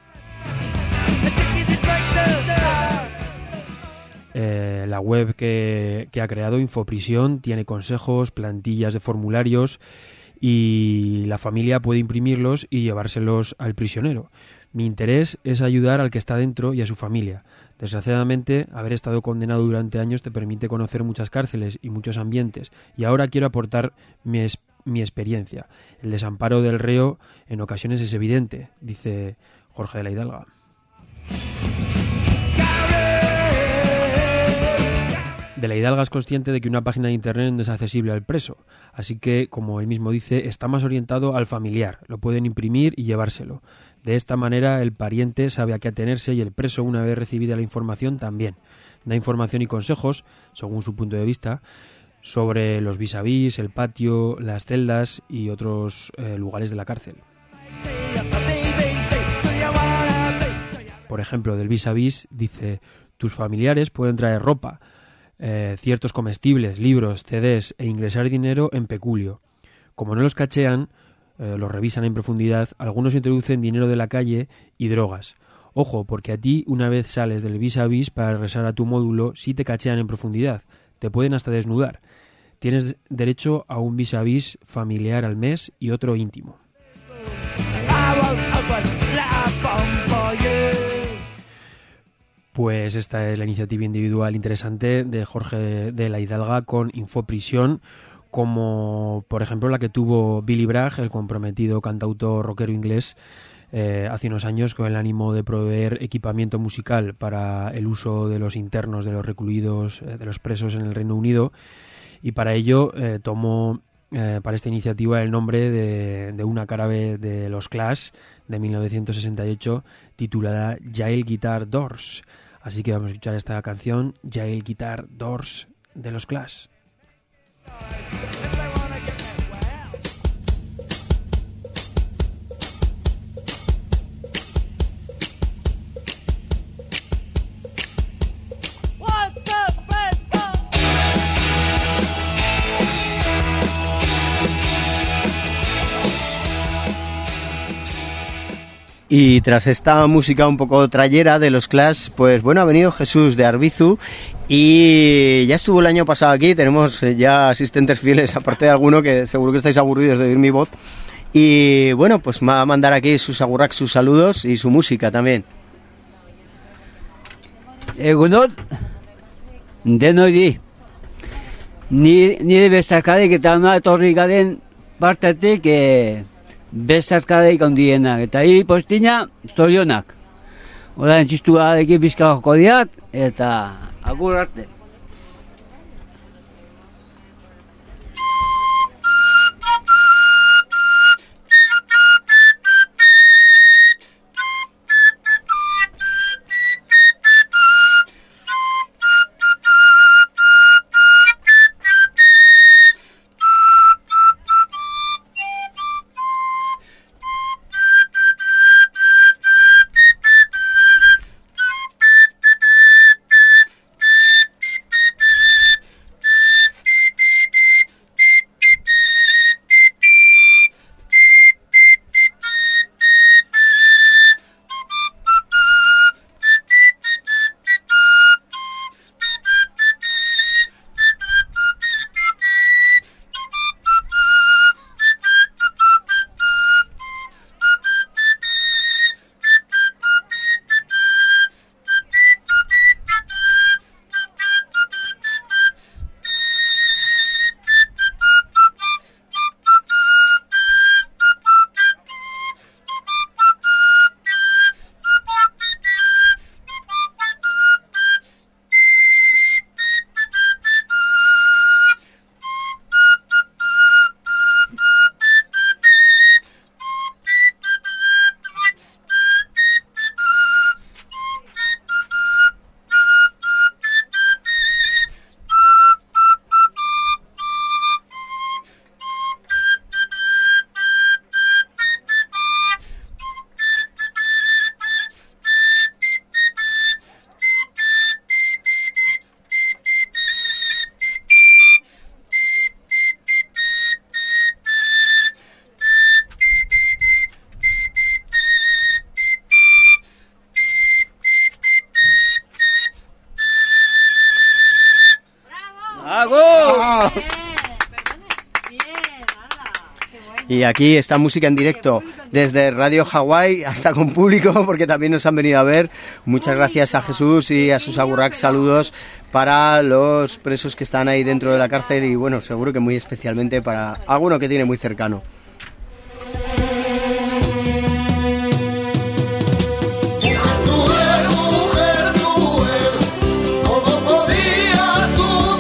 La web que ha creado, Infoprisión, tiene consejos, plantillas de formularios y la familia puede imprimirlos y llevárselos al prisionero. Mi interés es ayudar al que está dentro y a su familia. Desgraciadamente, haber estado condenado durante años te permite conocer muchas cárceles y muchos ambientes, y ahora quiero aportar mi experiencia. El desamparo del reo en ocasiones es evidente, dice Jorge de la Hidalga. De la Hidalga es consciente de que una página de internet no es accesible al preso, así que, como él mismo dice, está más orientado al familiar, lo pueden imprimir y llevárselo. De esta manera el pariente sabe a qué atenerse y el preso, una vez recibida la información, también. Da información y consejos, según su punto de vista, sobre los vis-a-vis, el patio, las celdas y otros lugares de la cárcel. Por ejemplo, del vis-a-vis dice: tus familiares pueden traer ropa, ciertos comestibles, libros, CDs e ingresar dinero en peculio. Como no los cachean, los revisan en profundidad, algunos introducen dinero de la calle y drogas. Ojo, porque a ti, una vez sales del vis-a-vis para regresar a tu módulo, sí te cachean en profundidad, te pueden hasta desnudar. Tienes derecho a un vis-a-vis familiar al mes y otro íntimo. Pues esta es la iniciativa individual interesante de Jorge de la Hidalga con Infoprisión, como por ejemplo la que tuvo Billy Bragg, el comprometido cantautor rockero inglés, hace unos años, con el ánimo de proveer equipamiento musical para el uso de los internos, de los recluidos, de los presos en el Reino Unido, y para ello tomó para esta iniciativa el nombre de una cara B de los Clash de 1968 titulada Jail Guitar Doors. Así que vamos a escuchar esta canción, Jail Guitar Doors, de los Clash. Y tras esta música un poco trayera de los Clash, pues bueno, ha venido Jesús de Arbizu y ya estuvo el año pasado aquí. Tenemos ya asistentes fieles, aparte de alguno que seguro que estáis aburridos de oír mi voz. Y bueno, pues me va a mandar aquí sus agurrak, sus saludos y su música también. Egunon, denoi nire bezarkadek eta hona etorri garen partetik bezarkadek ondienak, eta hi postina zorionak. Hora entzistua ekin bizka joko diat, eta agur arte. Y aquí está música en directo desde Radio Hawái, hasta con público, porque también nos han venido a ver. Muchas gracias a Jesús y a sus agurrak. Saludos para los presos que están ahí dentro de la cárcel y bueno, seguro que muy especialmente para alguno que tiene muy cercano. Mujer, mujer cruel, ¿cómo podías tú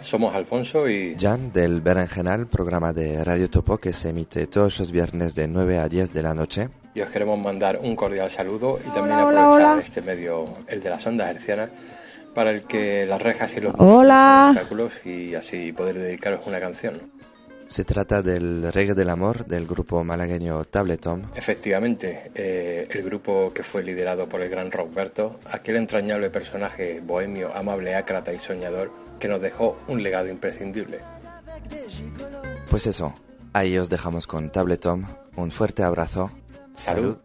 somos Alfonso y Jan del Berenjenal, programa de Radio Topo que se emite todos los viernes de 9 a 10 de la noche. Y os queremos mandar un cordial saludo y también Hola, aprovechar hola. este medio, el de las ondas hercianas, para el que las rejas y los Hola. espectáculos y así poder dedicaros una canción. Se trata del Reggae del Amor del grupo malagueño Tabletom. Efectivamente, el grupo que fue liderado por el gran Roberto, aquel entrañable personaje bohemio, amable, ácrata y soñador que nos dejó un legado imprescindible. Pues eso, ahí os dejamos con Tabletom. Un fuerte abrazo. Salud.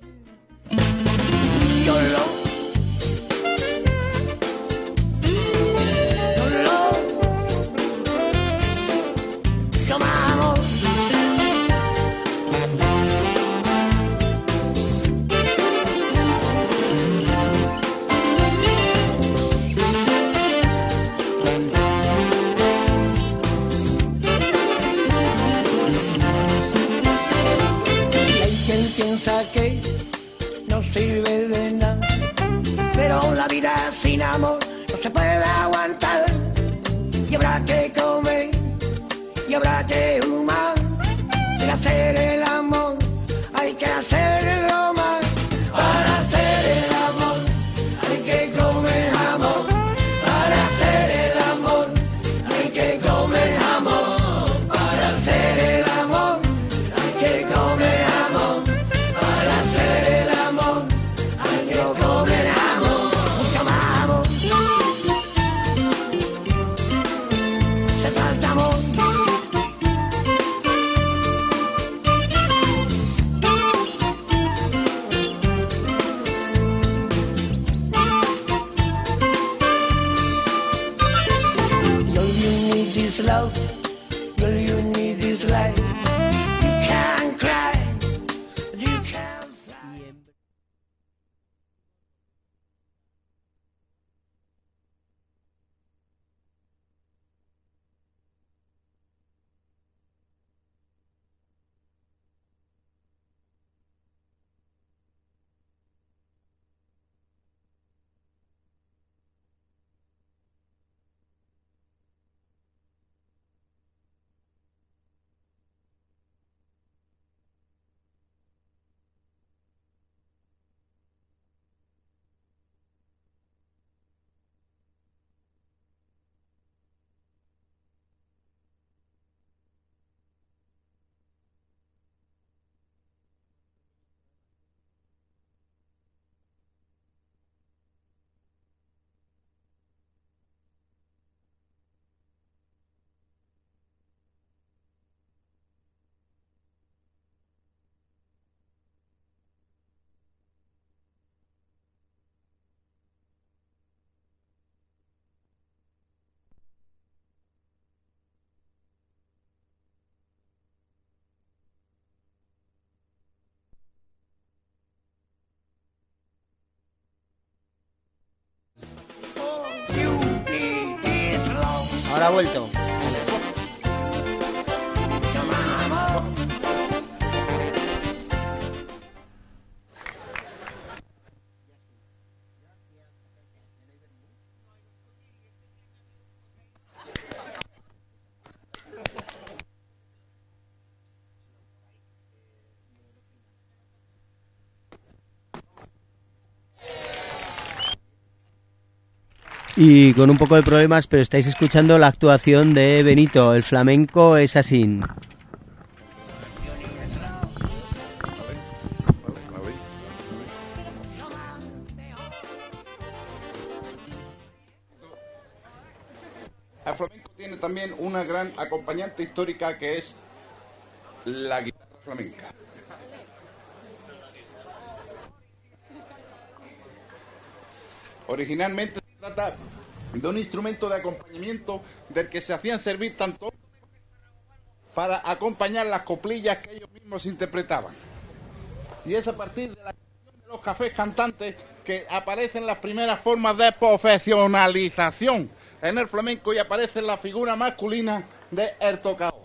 Hay quien piensa que no sirve de nada, pero la vida sin amor no se puede aguantar. Y habrá que comer, y habrá que fumar, para hacer el amor hay que hacerlo más. Para hacer el amor hay que comer jamón. Para hacer el amor hay que comer jamón. Para hacer el amor hay que comer jamón. Para hacer el amor hay que comer jamón. Mucho más jamón. Hace falta amor. All you need is love. All you need is life. You can cry. You can fly. Ahora ha vuelto. Y con un poco de problemas, pero estáis escuchando la actuación de Benito, el flamenco es así. El flamenco tiene también una gran acompañante histórica que es la guitarra flamenca. Originalmente se trata de un instrumento de acompañamiento del que se hacían servir tanto para acompañar las coplillas que ellos mismos interpretaban. Y es a partir de la creación de los cafés cantantes que aparecen las primeras formas de profesionalización en el flamenco y aparece la figura masculina de el tocao.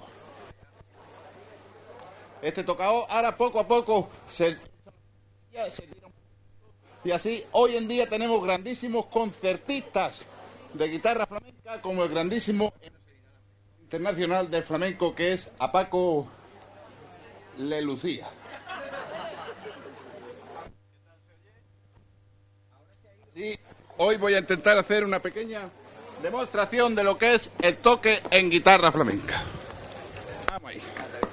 Este tocao ahora poco a poco se tira, y así hoy en día tenemos grandísimos concertistas de guitarra flamenca como el grandísimo internacional del flamenco, que es a Paco Le Lucía. Sí, hoy voy a intentar hacer una pequeña demostración de lo que es el toque en guitarra flamenca. Vamos ahí.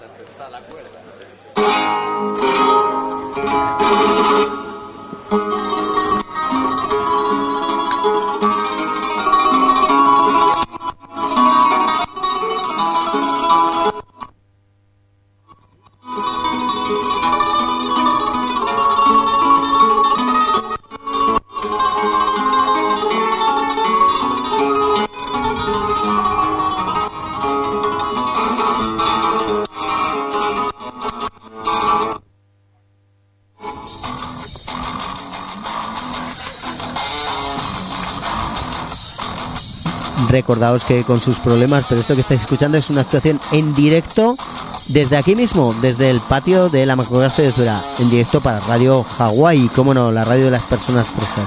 Recordaos que con sus problemas, pero esto que estáis escuchando es una actuación en directo desde aquí mismo, desde el patio de la Macrocárcel de Zuera, en directo para Radio Hawái, cómo no, la radio de las personas presas.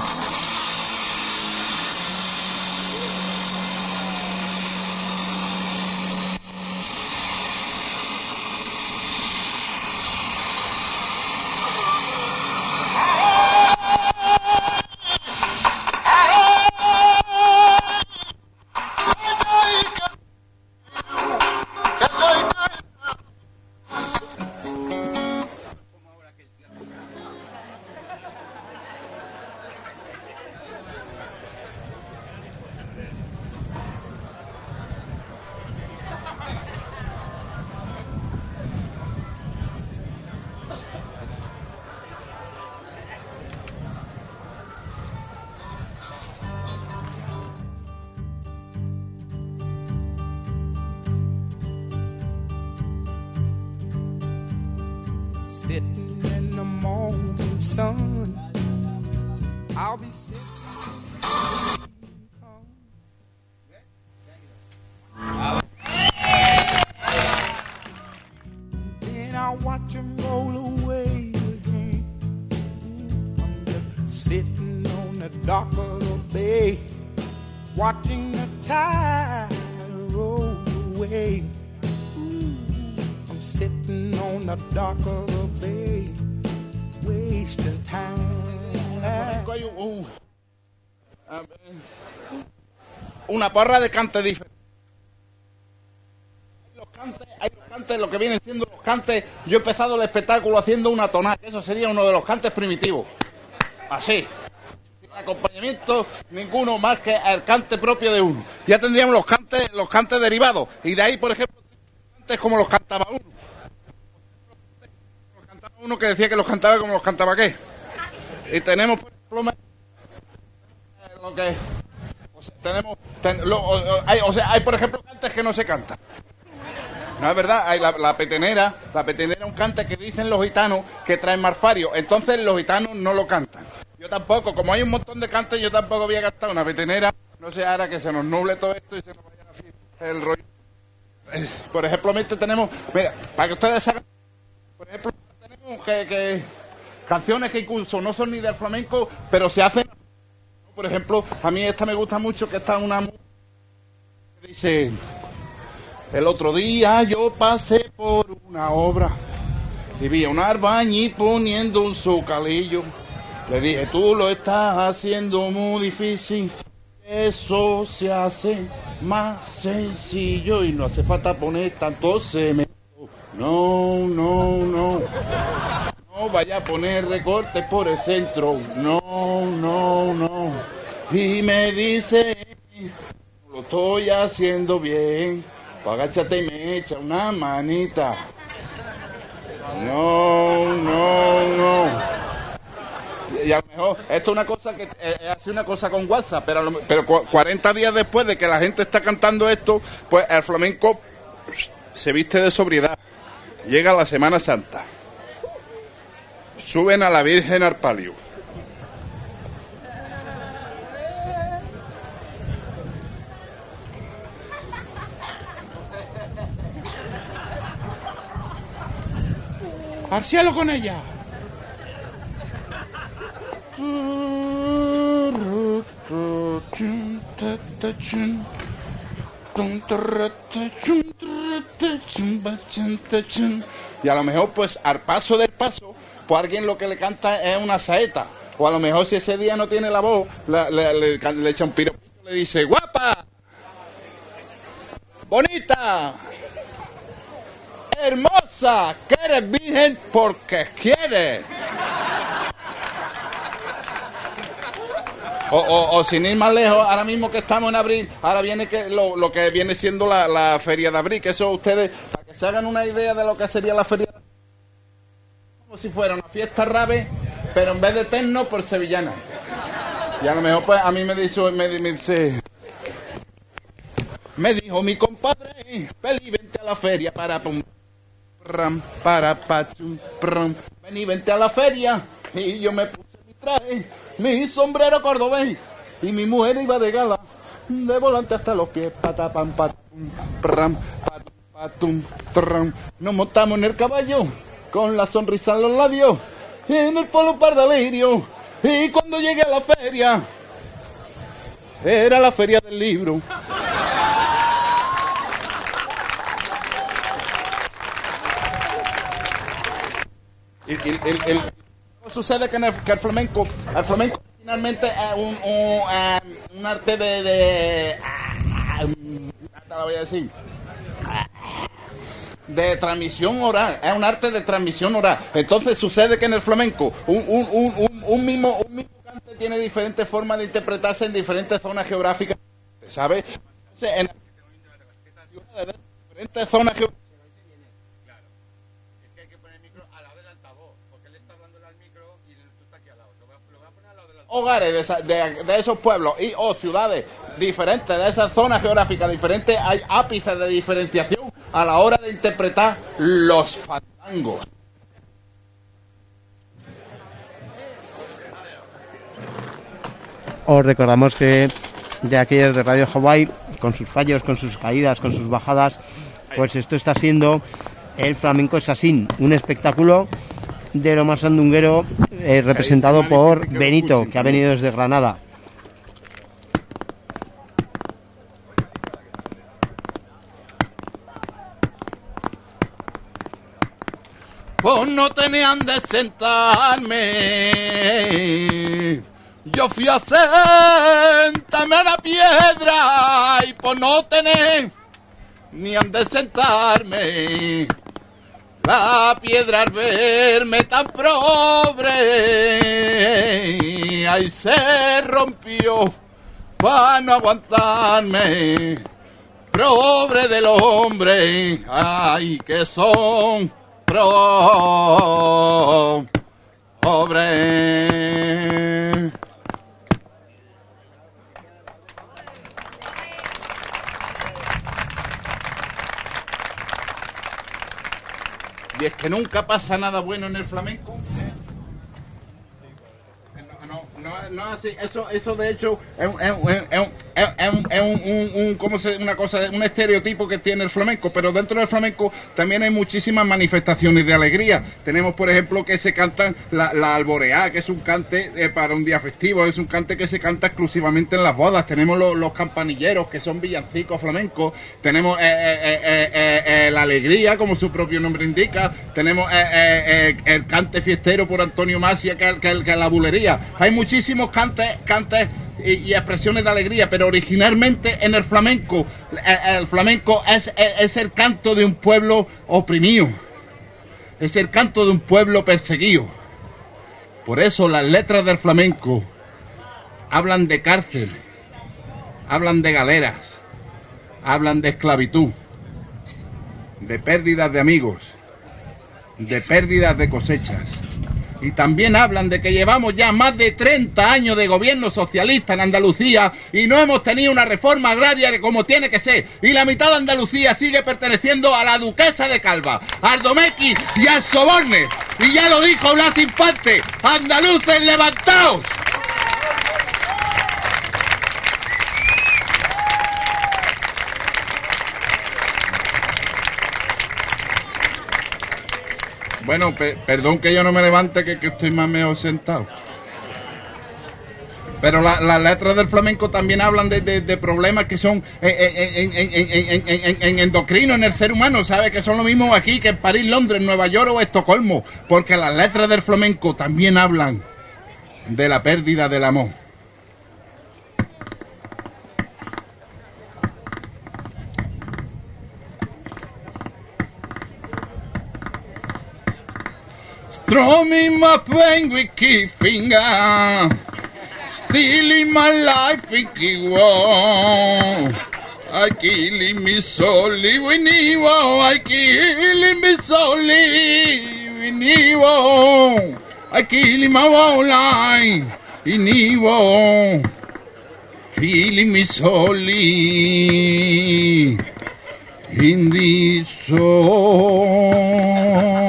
Sitting in the morning sun, I'll be sitting. Then I'll watch him roll away again. I'm just sitting on the dock of the bay, watching the tide roll away. I'm sitting on the dock of the bay, wasting time. Hay una porra de cantes diferentes. Hay los cantes, lo que vienen siendo los cantes. Yo he empezado el espectáculo haciendo una tonada, que eso sería uno de los cantes primitivos. Así. Sin acompañamiento ninguno más que el cante propio de uno. Ya tendríamos los cantes derivados. Y de ahí, por ejemplo, cantes como los cantaba uno. Los cantaba uno que decía que los cantaba como los cantaba qué. Y tenemos, por ejemplo, lo que... hay, por ejemplo, cantes que no se cantan. No es verdad, hay la petenera es un cante que dicen los gitanos que traen marfario, entonces los gitanos no lo cantan. Yo tampoco, como hay un montón de cantes, yo tampoco había cantado una petenera, no sé ahora que se nos nuble todo esto y se nos vaya así el rollo. Por ejemplo, tenemos, mira, para que ustedes hagan, por ejemplo, tenemos que canciones que incluso no son ni del flamenco, pero se hacen. Por ejemplo, a mí esta me gusta mucho, que está una que dice: el otro día yo pasé por una obra y vi a un albañil poniendo un zocalillo. Le dije: tú lo estás haciendo muy difícil, eso se hace más sencillo y no hace falta poner tanto cemento. No vaya a poner recortes por el centro. No. Y me dice: lo estoy haciendo bien. Pues agáchate y me echa una manita. No. Y a lo mejor, esto es una cosa que hace una cosa con WhatsApp, pero 40 días después de que la gente está cantando esto, pues el flamenco se viste de sobriedad. Llega la Semana Santa. Suben a la Virgen al palio. ¡Al cielo con ella! Y a lo mejor, pues, al paso del paso, pues alguien lo que le canta es una saeta. O a lo mejor si ese día no tiene la voz, le echa un piropito, le dice, guapa, bonita, hermosa, que eres virgen porque quieres. O sin ir más lejos, ahora mismo que estamos en abril, ahora viene que lo que viene siendo la feria de abril, que eso ustedes, para que se hagan una idea de lo que sería la feria de abril, como si fuera una fiesta rave, pero en vez de techno, por sevillana. Y a lo mejor pues a mí me dijo mi compadre, Peli, vente a la feria para pum, vení, vente a la feria. Y yo me puse mi traje, mi sombrero cordobés, y mi mujer iba de gala, de volante hasta los pies, patapam, patum, pram, patum, tram. Nos montamos en el caballo, con la sonrisa en los labios, y en el polo par de lirio. Y cuando llegué a la feria, era la feria del libro. Sucede que el flamenco finalmente es un arte de transmisión oral, es un arte de transmisión oral. Entonces sucede que en el flamenco un mismo cante tiene diferentes formas de interpretarse en diferentes zonas geográficas, ¿sabes? Entonces, en diferentes zonas geográficas. Hogares de esos pueblos o ciudades diferentes, de esas zonas geográficas diferentes, hay ápices de diferenciación a la hora de interpretar los fandangos. Os recordamos que de aquí desde Radio Hawái, con sus fallos, con sus caídas, con sus bajadas, pues esto está siendo el Flamenco Assassin, un espectáculo de lo más sandunguero, representado por Benito, que ha venido desde Granada. Pues no tenían de sentarme, yo fui a sentarme a la piedra, y pues no tener ni han de sentarme. La piedra al verme tan pobre, ahí se rompió para no aguantarme. Pobre del hombre, ay, que son pobre. Y es que nunca pasa nada bueno en el flamenco. No así. Eso de hecho es un estereotipo que tiene el flamenco, pero dentro del flamenco también hay muchísimas manifestaciones de alegría. Tenemos, por ejemplo, que se cantan la alboreá, que es un cante para un día festivo, es un cante que se canta exclusivamente en las bodas. Tenemos los campanilleros, que son villancicos flamencos. Tenemos la alegría, como su propio nombre indica. Tenemos el cante fiestero por Antonio Masia, que es la bulería. Hay muchísimos cantes y expresiones de alegría, pero originalmente en el flamenco es el canto de un pueblo oprimido, es el canto de un pueblo perseguido. Por eso las letras del flamenco hablan de cárcel, hablan de galeras, hablan de esclavitud, de pérdidas de amigos, de pérdidas de cosechas. Y también hablan de que llevamos ya más de 30 años de gobierno socialista en Andalucía y no hemos tenido una reforma agraria como tiene que ser. Y la mitad de Andalucía sigue perteneciendo a la duquesa de Calva, a Ardomequi y al Sobornes. Y ya lo dijo Blas Infante, andaluces, levantaos. Bueno, perdón que yo no me levante, que estoy más mejor sentado. Pero las letras del flamenco también hablan de problemas que son en endocrino en el ser humano, ¿sabes? Que son lo mismo aquí que en París, Londres, Nueva York o Estocolmo. Porque las letras del flamenco también hablan de la pérdida del amor. Strumming my pain with key finger, stealing my life in key wall. I killing me soully with evil, I killing me soully with evil. I killing my whole life in evil, killing me soully in this soul.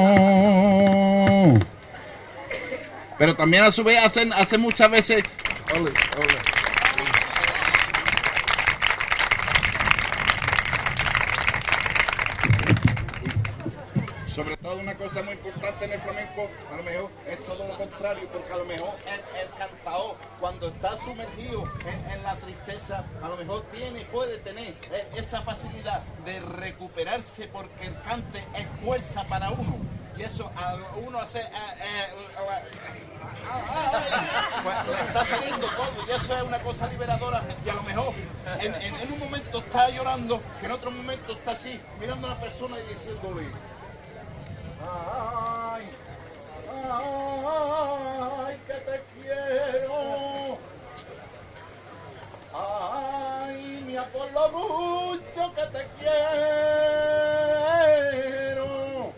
Pero también a su vez hacen muchas veces... Ole. Sobre todo una cosa muy importante en el flamenco, a lo mejor es todo lo contrario, porque a lo mejor el cantador, cuando está sumergido en la tristeza, a lo mejor puede tener esa facilidad de recuperarse, porque el cante es fuerza para uno. Y eso a uno hace... pues le está saliendo todo, y eso es una cosa liberadora. Y a lo mejor en un momento está llorando, que en otro momento está así, mirando a una persona y diciéndole... Ay, que te quiero. Ay, mira por lo mucho que te quiero.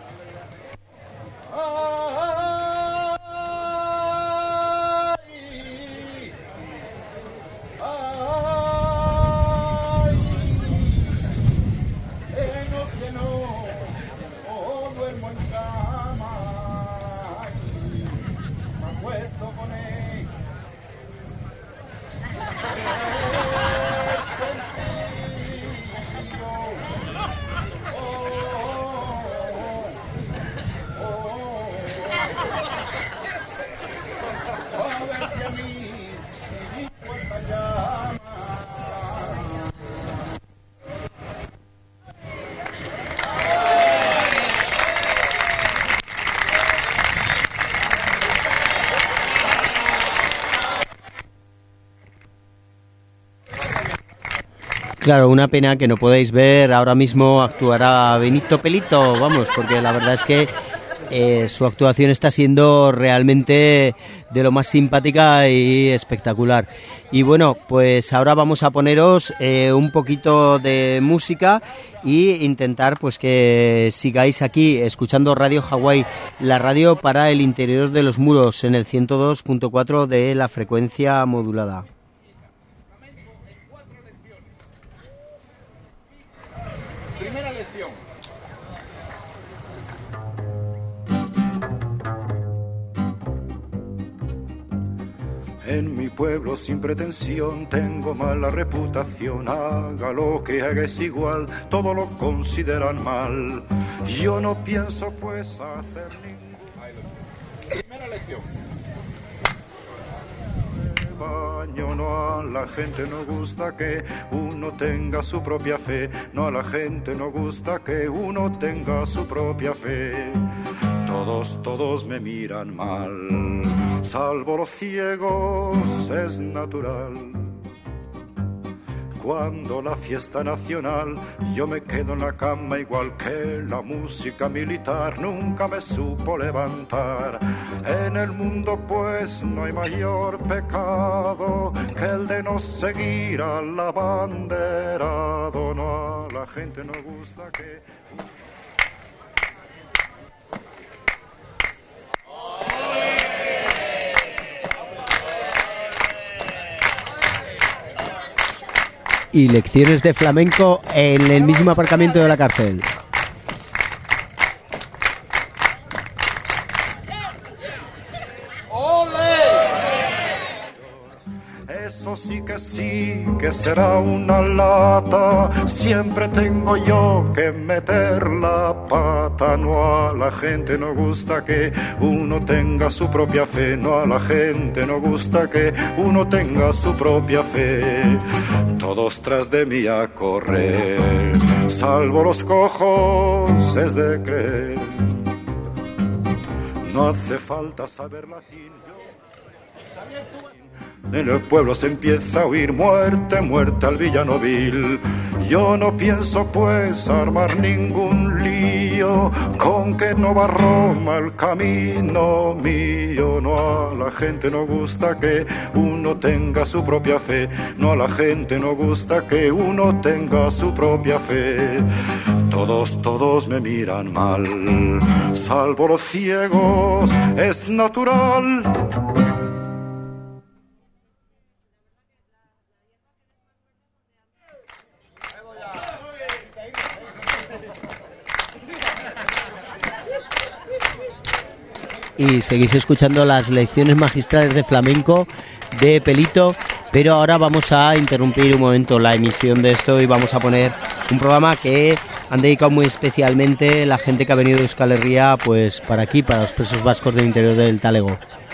Claro, una pena que no podáis ver, ahora mismo actuará Benito Pelito, vamos, porque la verdad es que su actuación está siendo realmente de lo más simpática y espectacular. Y bueno, pues ahora vamos a poneros un poquito de música y intentar pues que sigáis aquí escuchando Radio Hawái, la radio para el interior de los muros, en el 102.4 de la frecuencia modulada. Primera lección. En mi pueblo sin pretensión tengo mala reputación. Haga lo que haga es igual, todo lo consideran mal. Yo no pienso pues hacer ningún... Primera lección. Baño, no, a la gente no gusta que uno tenga su propia fe. No, a la gente no gusta que uno tenga su propia fe. Todos me miran mal, salvo los ciegos, es natural. Cuando la fiesta nacional, yo me quedo en la cama igual que la música militar nunca me supo levantar. En el mundo pues no hay mayor pecado que el de no seguir al abanderado. No, a la gente no gusta que... Y lecciones de flamenco en el mismo aparcamiento de la cárcel. Eso sí, que será una lata. Siempre tengo yo que meter la pata. No, a la gente no gusta que uno tenga su propia fe. No, a la gente no gusta que uno tenga su propia fe. Todos tras de mí a correr, salvo los cojos, es de creer. No hace falta saber latín. En el pueblo se empieza a oír muerte, muerte al villano vil. Yo no pienso pues armar ningún lío, con que no va Roma el camino mío. No, a la gente no gusta que uno tenga su propia fe. No, a la gente no gusta que uno tenga su propia fe. Todos me miran mal, salvo los ciegos, es natural. Y seguís escuchando las lecciones magistrales de flamenco de Pelito, pero ahora vamos a interrumpir un momento la emisión de esto y vamos a poner un programa que han dedicado muy especialmente la gente que ha venido de Euskal Herria, pues para aquí, para los presos vascos del interior del Talego.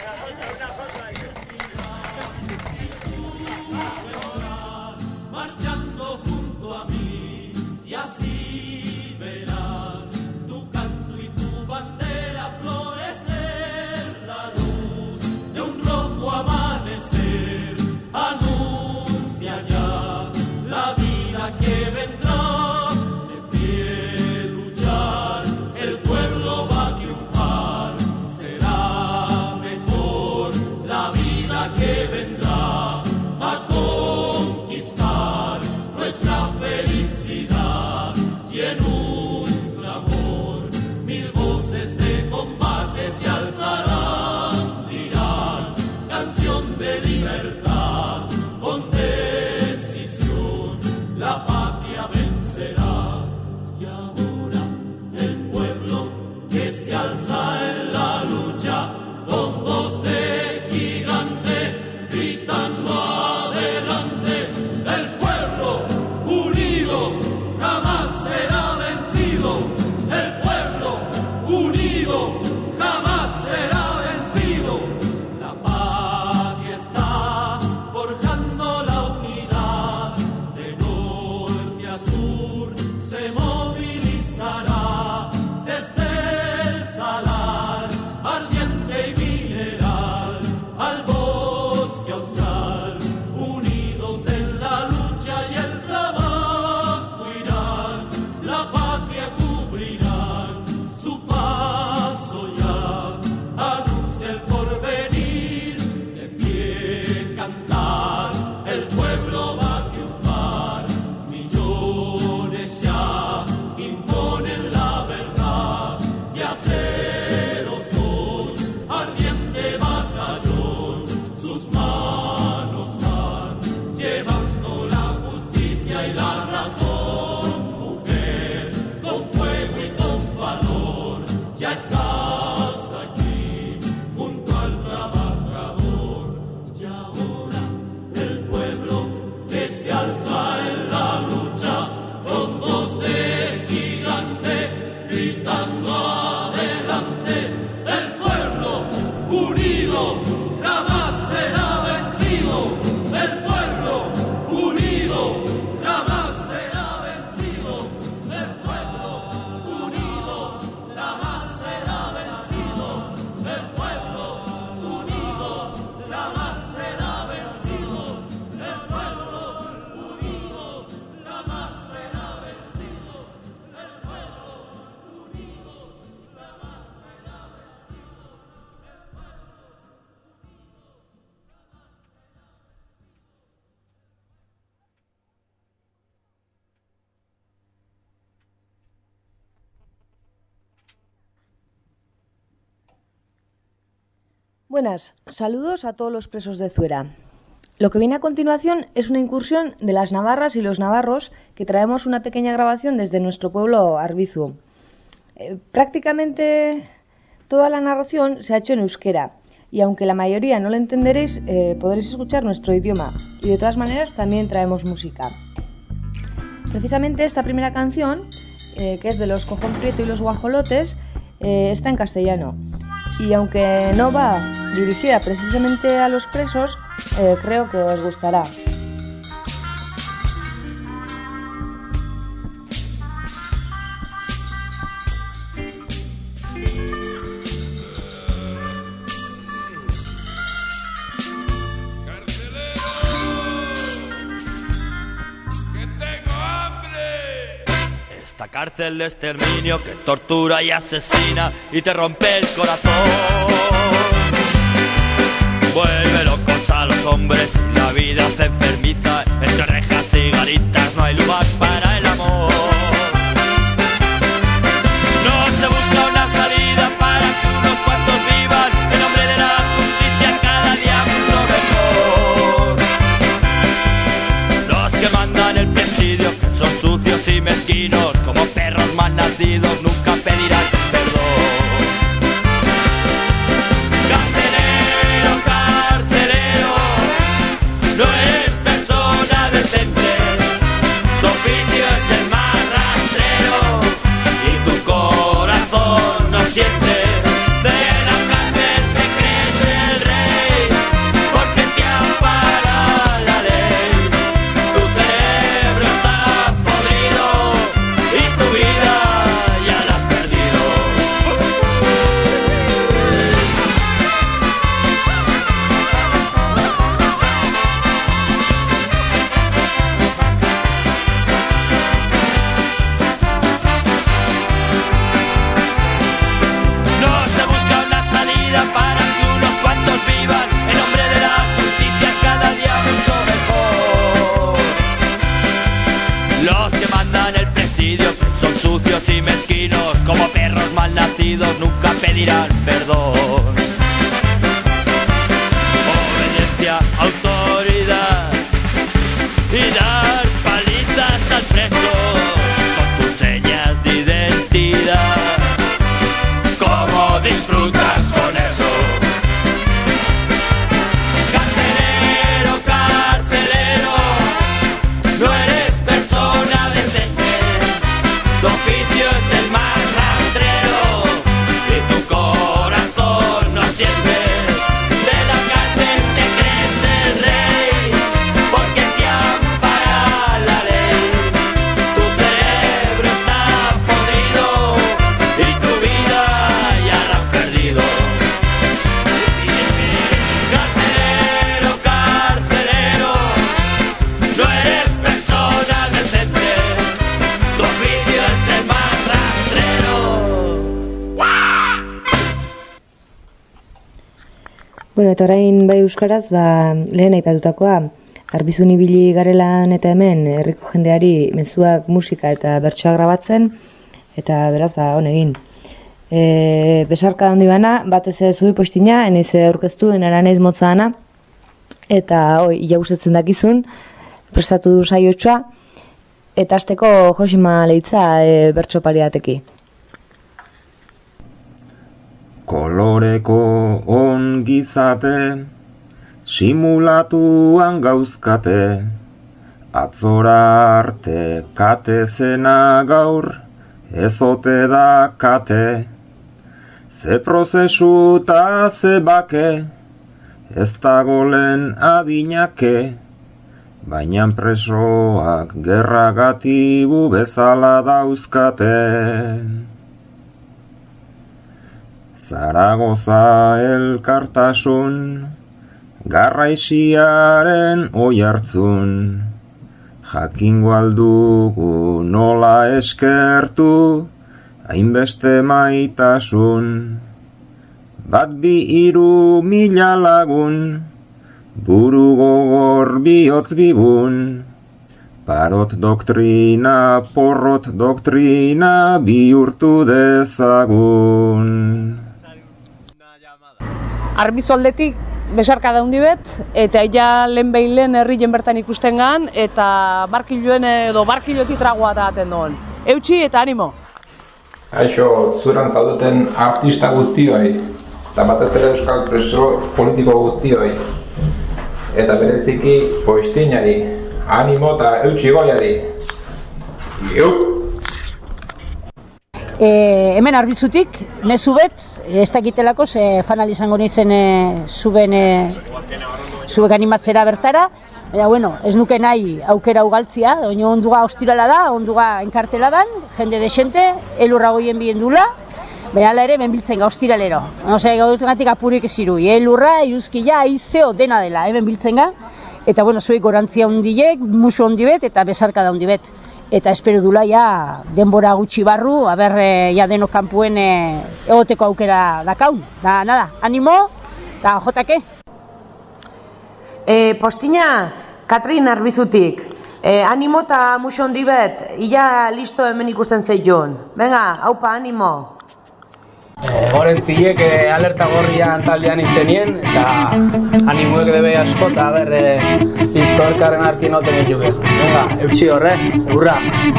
Buenas, saludos a todos los presos de Zuera. Lo que viene a continuación es una incursión de las navarras y los navarros que traemos una pequeña grabación desde nuestro pueblo Arbizu. Prácticamente toda la narración se ha hecho en euskera y aunque la mayoría no lo entenderéis, podréis escuchar nuestro idioma, y de todas maneras también traemos música. Precisamente esta primera canción, que es de Los Cojón Prieto y los Guajolotes, está en castellano, y aunque no va dirigida precisamente a los presos, creo que os gustará. Esta cárcel de exterminio que tortura y asesina y te rompe el corazón. Vuelve locos a los hombres y la vida se enfermiza. Entre rejas y garitas no hay lugar para el amor. No se busca una salida para que unos cuantos vivan en nombre de la justicia cada día mucho mejor. Los que mandan el presidio, que son sucios y mezquinos, como perros mal nacidos, nunca pedirán perdón. Carcelero, carcelero, no eres persona decente. Tu oficio es el más rastrero y tu corazón no siente. De la cárcel te crees el rey, porque te ampara la ley. Tu cerebro está podrido y tu vida ya la has perdido. No se busca una salida para que unos cuantos vivan en nombre de la justicia cada día mucho mejor. Los que mandan el presidio, que son sucios y mezquinos, como perros mal nacidos, nunca pedirán perdón. Obediencia, autoridad y dar palizas al preso son tus señas de identidad. ¿Cómo disfrutas con eso? Carcelero, carcelero, no eres persona decente. Tu oficio es el más rastrero y tu corazón no siente. De la cárcel te crees el rey, porque te ampara la ley. Tu cerebro está podrido y tu vida ya la has perdido. Carcelero, carcelero, no eres persona decente. Tu oficio es el más rastrero. Bueno, eta orain bai euskaraz, lehen aipatutakoa, Arbizun ibili garelan eta hemen herriko jendeari mezuak, musika eta bertsoa grabatzen, eta beraz, hon egin. Besarka handi bana, batez ez zui postina, eneiz aurkeztu, enara neiz motza dana, eta ia gustatzen dakizun, prestatu saiotxoa, eta hasteko Josima Leitza bertso pariateki. Koloreko ongizate, simulatuan gauzkate, atzora arte kate zena gaur, ezote da kate. Ze prozesu ta ze bake, ez dagolen adinake, baina presoak gerragatibu bezala dauzkate. Zaragoza elkartasun, Garraixiaren oihartzun, jakingo aldugu nola eskertu, hainbeste maitasun. Bat bi hiru mila lagun, buru gogor bihotz bigun, parot doktrina, porrot doktrina bihurtu dezagun. Arbizu aldetik besarka daundi bet, eta ja lehen behin herrien bertan ikusten gan, eta barkiluen edo barkilotik tragoa daten duen. Eutxi eta animo! Aixo, zuran zaudeten artista guztioi. eta batez ere euskal preso politiko guztioi. Eta bereziki Poestinari, animo eta eutxi goiari. Hemen Arbizutik, mezu bet, ez dakitelako, fanal izango nintzen zubek animatzera bertara. Baina, bueno, ez nuke nahi aukera ugaltzia, baina onduga ostirala da, onduga enkartela dan, jende desente, elurra goien bien dula, baina ala ere benbiltzen ga ostiralero. Osea, gautugatik apurik eziru, elurra, iruzkila, aizeo, dena dela, benbiltzen ga. Eta, bueno, zuek gorantzia ondilek, musu ondibet, eta bezarka da ondibet. Eta espero dula, ja, denbora gutxi barru, ja denok kanpuen egoteko aukera dakaun. Da, nada, animo, eta jotake. Postina, Katrin Arbizutik. Animo eta musu ondibet, ia listo hemen ikusten zeion. Venga, haupa, animo. Gorentzilek alerta gorrian taldean izenien, eta animoek debe asko, eta listo elkarren hartien oten juge. Venga, eutxi horre, hurra!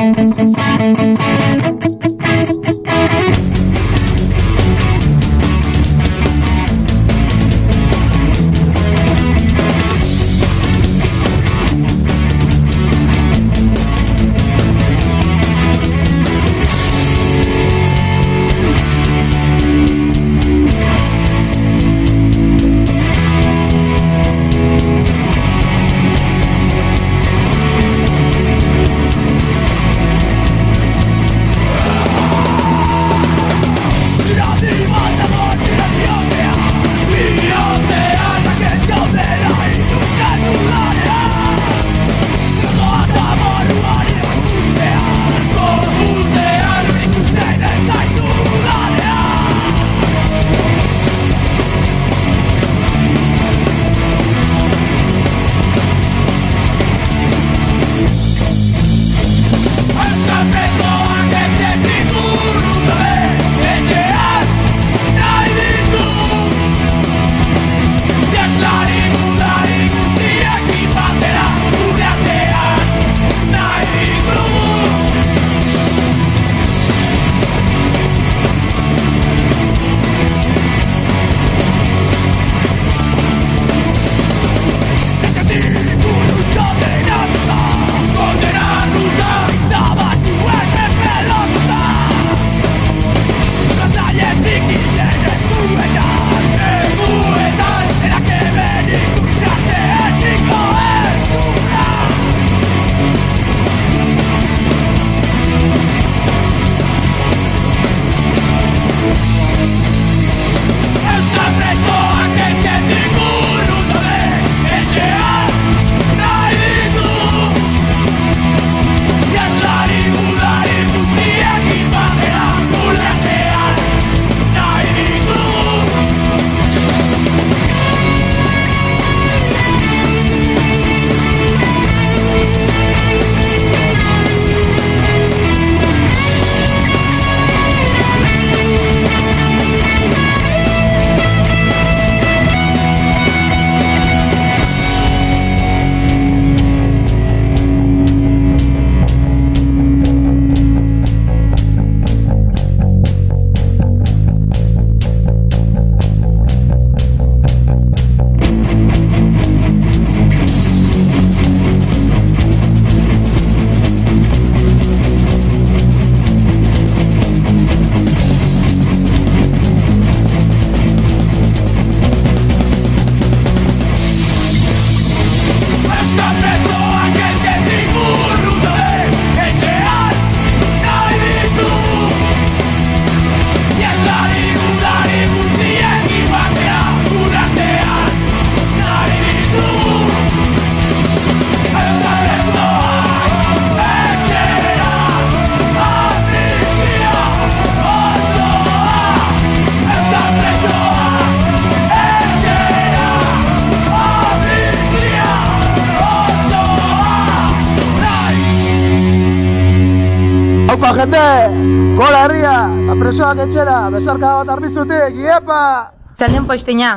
Aupa jende, gola herria, eta presoak etxera, besarka bat Arbizutik, iepa! Txaldion Postina,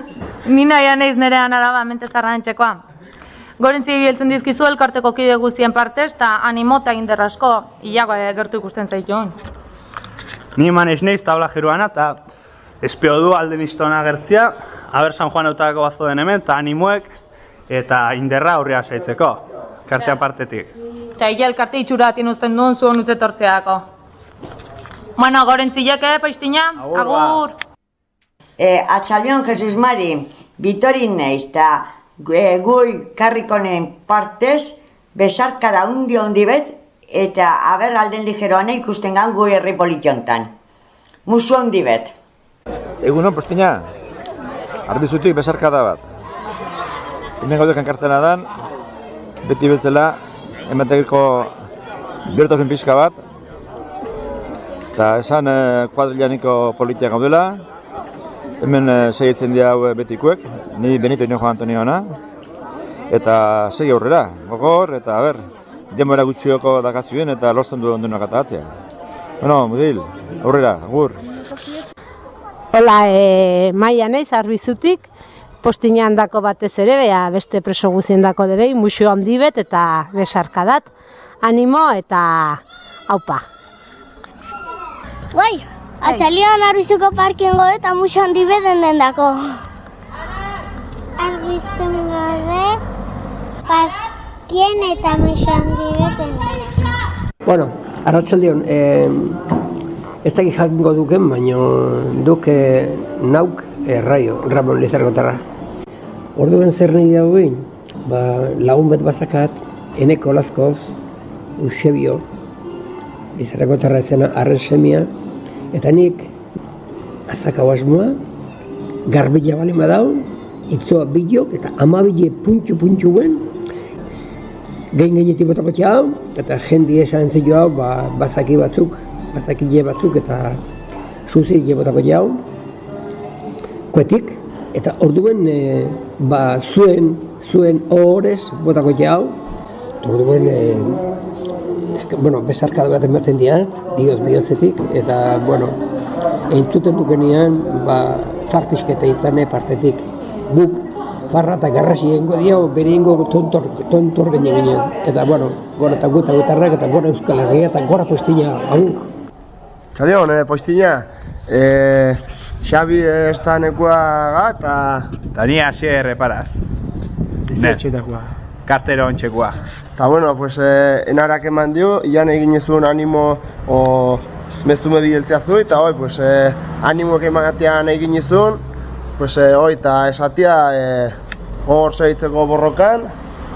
nina ja neiz nerean araba mente zarranetxekoa. Gorentzi biltzen dizkizu elkarteko kide guztien partez, eta animota inderrasko, iago gertu ikusten zaitun. Ni manez neiz tabla jeruana, eta espero du alde listona agertzia, aber San Juan eutako bazo den hemen, eta animoek, eta inderra aurria saitzeko, kartea partetik. Eta ia elkarte itxura atin uzten duen zuen utzetortzeako. Bueno, gorentzilek, paistina? Agur! Atxalion, Jesus Mari, Bitorin neiz, eta gui karrikonen partez, besarkada undi bet, eta aber alden ligeroan ikusten gan gui herri politiontan. Musu handi bet. Egunon, postina, arbizutik besarkada bat. Hemen gaudek enkartena dan, beti betzela, ematekiko gertosun pixka bat, eta esan kuadrilaniko politia gaudela, hemen segitzen dira betikuek, ni Benito Inojo Antoniona, eta segi aurrera, gogor, eta denbora gutxioko dakazuen eta lortzen du ondunak atatzea. Bueno, mudil, aurrera, agur. Hola, Maia naiz, arbizutik, postina handako batez ere, beste preso guzien dako debei, musu handi bet eta besarkadat, animo eta haupa. Guai, atxalion arbizuko parkien gode eta musu handi bet den dako. Arbizun gode, parkien eta musu handi bet den dako. Bueno, arratsaldeon, ez dakit jakingo duken, baina duk nauk raio, Ramon Lizargotarra. Orduan zer nahi dagoen, lagun bet bazakat, Eneko Olazko, Eusebio, Lizargotarra ezena arren semia, eta nik azakau asmoa, garbila bale madau, itzoa bilok eta amabile puntxu-puntxuen, gainetik botako txau, eta jendi esan zio hau, bazaki batzuk eta zuzile botako txau, kuetik, eta orduen zuen horrez botako txau, orduen besarkada bat ematen diat, bihotzetik, eta, entzuten dukenean, farpisketa itzane partetik, guk farra eta garrasi egingo diau, bere egingo tontor ginen. Eta, gora eta gutarrak, eta gora Euskal Herria, eta gora postina, agur. Txalion, postina, Xabi estanekoa gata, eta ni asier reparaz. Dizuetxetakoa. Kartero ontxekoa. Eta, enarak eman dio, ian egin zuen animo mezume bidiltzea zu, eta animo emagatean egin zuen, eta esatia gogor segitzeko borrokan,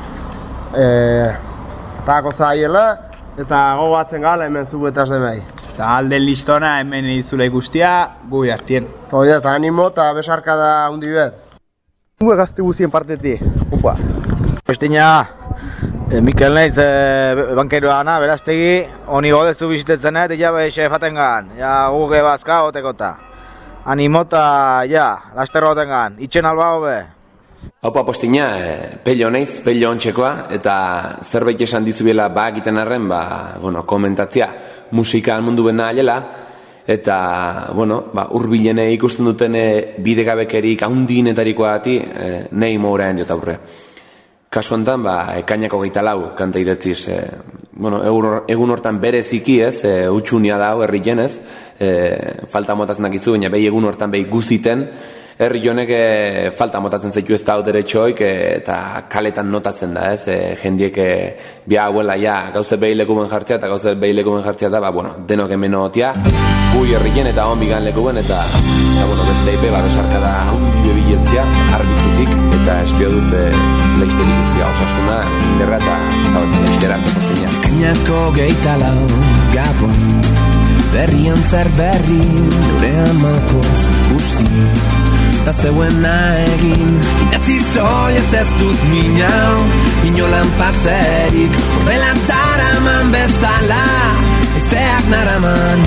eta goza aiela, eta gogoatzen gala hemen zubetaz debei. Eta alde listona hemen izula ikustia, gui hartien. Eta animo eta besarkada hundi bet. Gue gazte guzien partetik, upa. Postina, Mikel naiz bankeroa ana, berastegi, honi godezu bizitetzen eta jabe xefaten gan, guge bazka gotekota. Animota, laster goten gan, itxen alba hobe. Haupa postina, pello naiz, pello ontxekoa, eta zerbait esan dizubiela egiten arren, komentatzia musika mundu bena alela, eta, urbilene ikusten duten bidegabekerik haundienetarikoa ati, nahi mouraen jota aurre. Kasu honetan, ekainako 24 kanta idetziz, egun hortan bereziki ez, utxunia dau herri jenez, falta motatzen dakizu, baina behi egun hortan behi guziten, herri jonek falta motatzen zaitu ez da deretxoik, eta kaletan notatzen da ez, jendiek bia hauela gauze behi lekuben jartzea, eta gauze behi lekuben jartzea da, denok hemen otia, gui herri jen eta honbigan lekuben, eta beste ipe, besarkada hundi biletzia, arbizutik, eta espio dut leizterik guztia osasuna, inderra eta leiztera postina. Kainako 24 Gabon, berrian zer berri, nure amalkoz guzti, eta zeuena egin, idatzi soilez ez dut minau, inolan patzerik, horrelan taraman bezala, ezeak naraman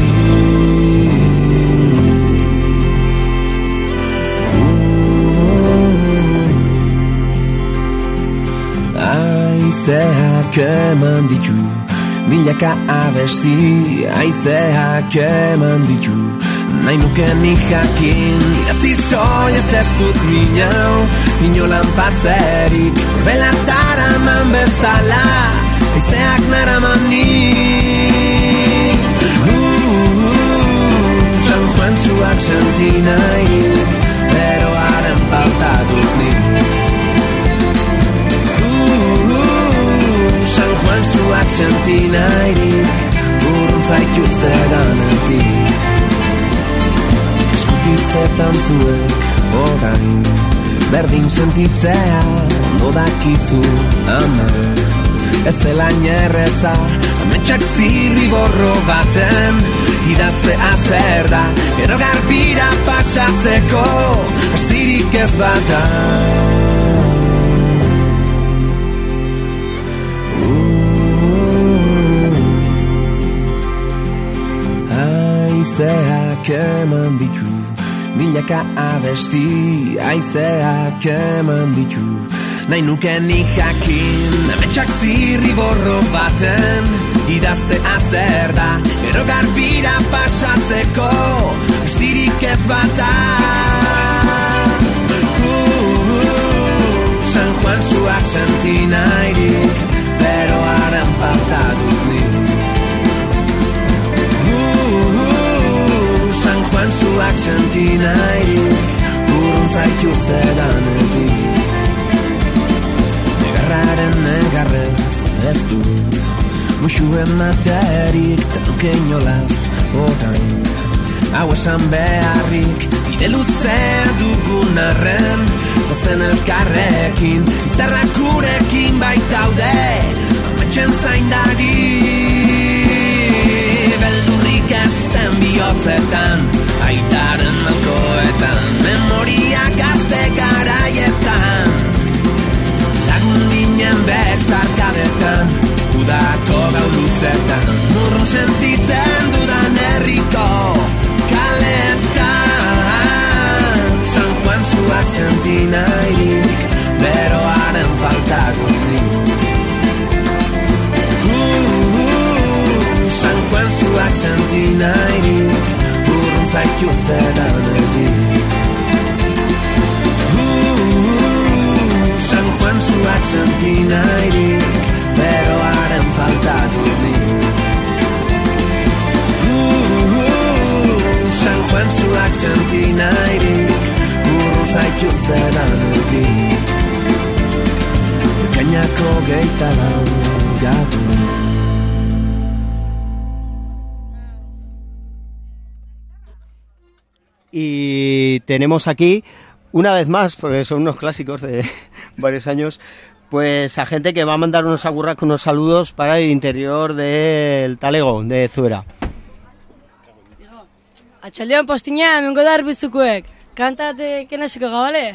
Aizeak eman ditu, milaka abesti, aizeak eman ditu, nahi nuke nik jakin, idatzi soilez ez dut minau, inolan patzerik, horrela taraman bezala, aizeak naraman nik. San Juan zuak senti sentir nahirik, beroaren falta dut nik. San Juan zuak sentir nahirik, urrun zaituzte danetik. Eskutitzetan zuek orain, berdin sentitzea modakizu ama. Ez dela inerreza, ametsak zirriborro baten idaztea zer da, gero garbira pasatzeko astirik ez bata. Aizeak eman ditu milaka abesti, aizeak eman ditu nahi nuke ni jakin, ametsak zirriborro baten idaztea zer da, gero garbira pasatzeko astirik ez bata. San Juan zuak senti nahirik, beroaren falta dut nik. San Juan zuak senti nahirik, urrun zaituzte danetik. Negarraren negarrez ez dut, muxuen materik, tenuke inolaz orain. Hau esan beharrik, bide luzea dugun arren, ozen elkarrekin, izarrak gurekin baitaude, ametxen zaindari. Beldurrik ezten bihotzetan, aitaren malkoetan, memoria gazte garaietan, lagun ginen besarkadetan, udako gau luzetan, urrun sentitzen dudan herriko kaletan. San Juan zuak senti nahirik, beroaren falta dut nik. San Juan zuak senti nahirik, urrun zaituzte danetik. San Juan zuak senti nahirik, beroaren falta dut nik. San Juan zuak senti nahirik, urrun zaituzte danetik. Ekainako 24 gabon. Y tenemos aquí, una vez más, porque son unos clásicos de varios años, pues a gente que va a mandar unos agurrak, unos saludos para el interior del talego, de Zuera. Atxaldeon postina, hemengo da arbizukuek. Kantate kenasiko gabale?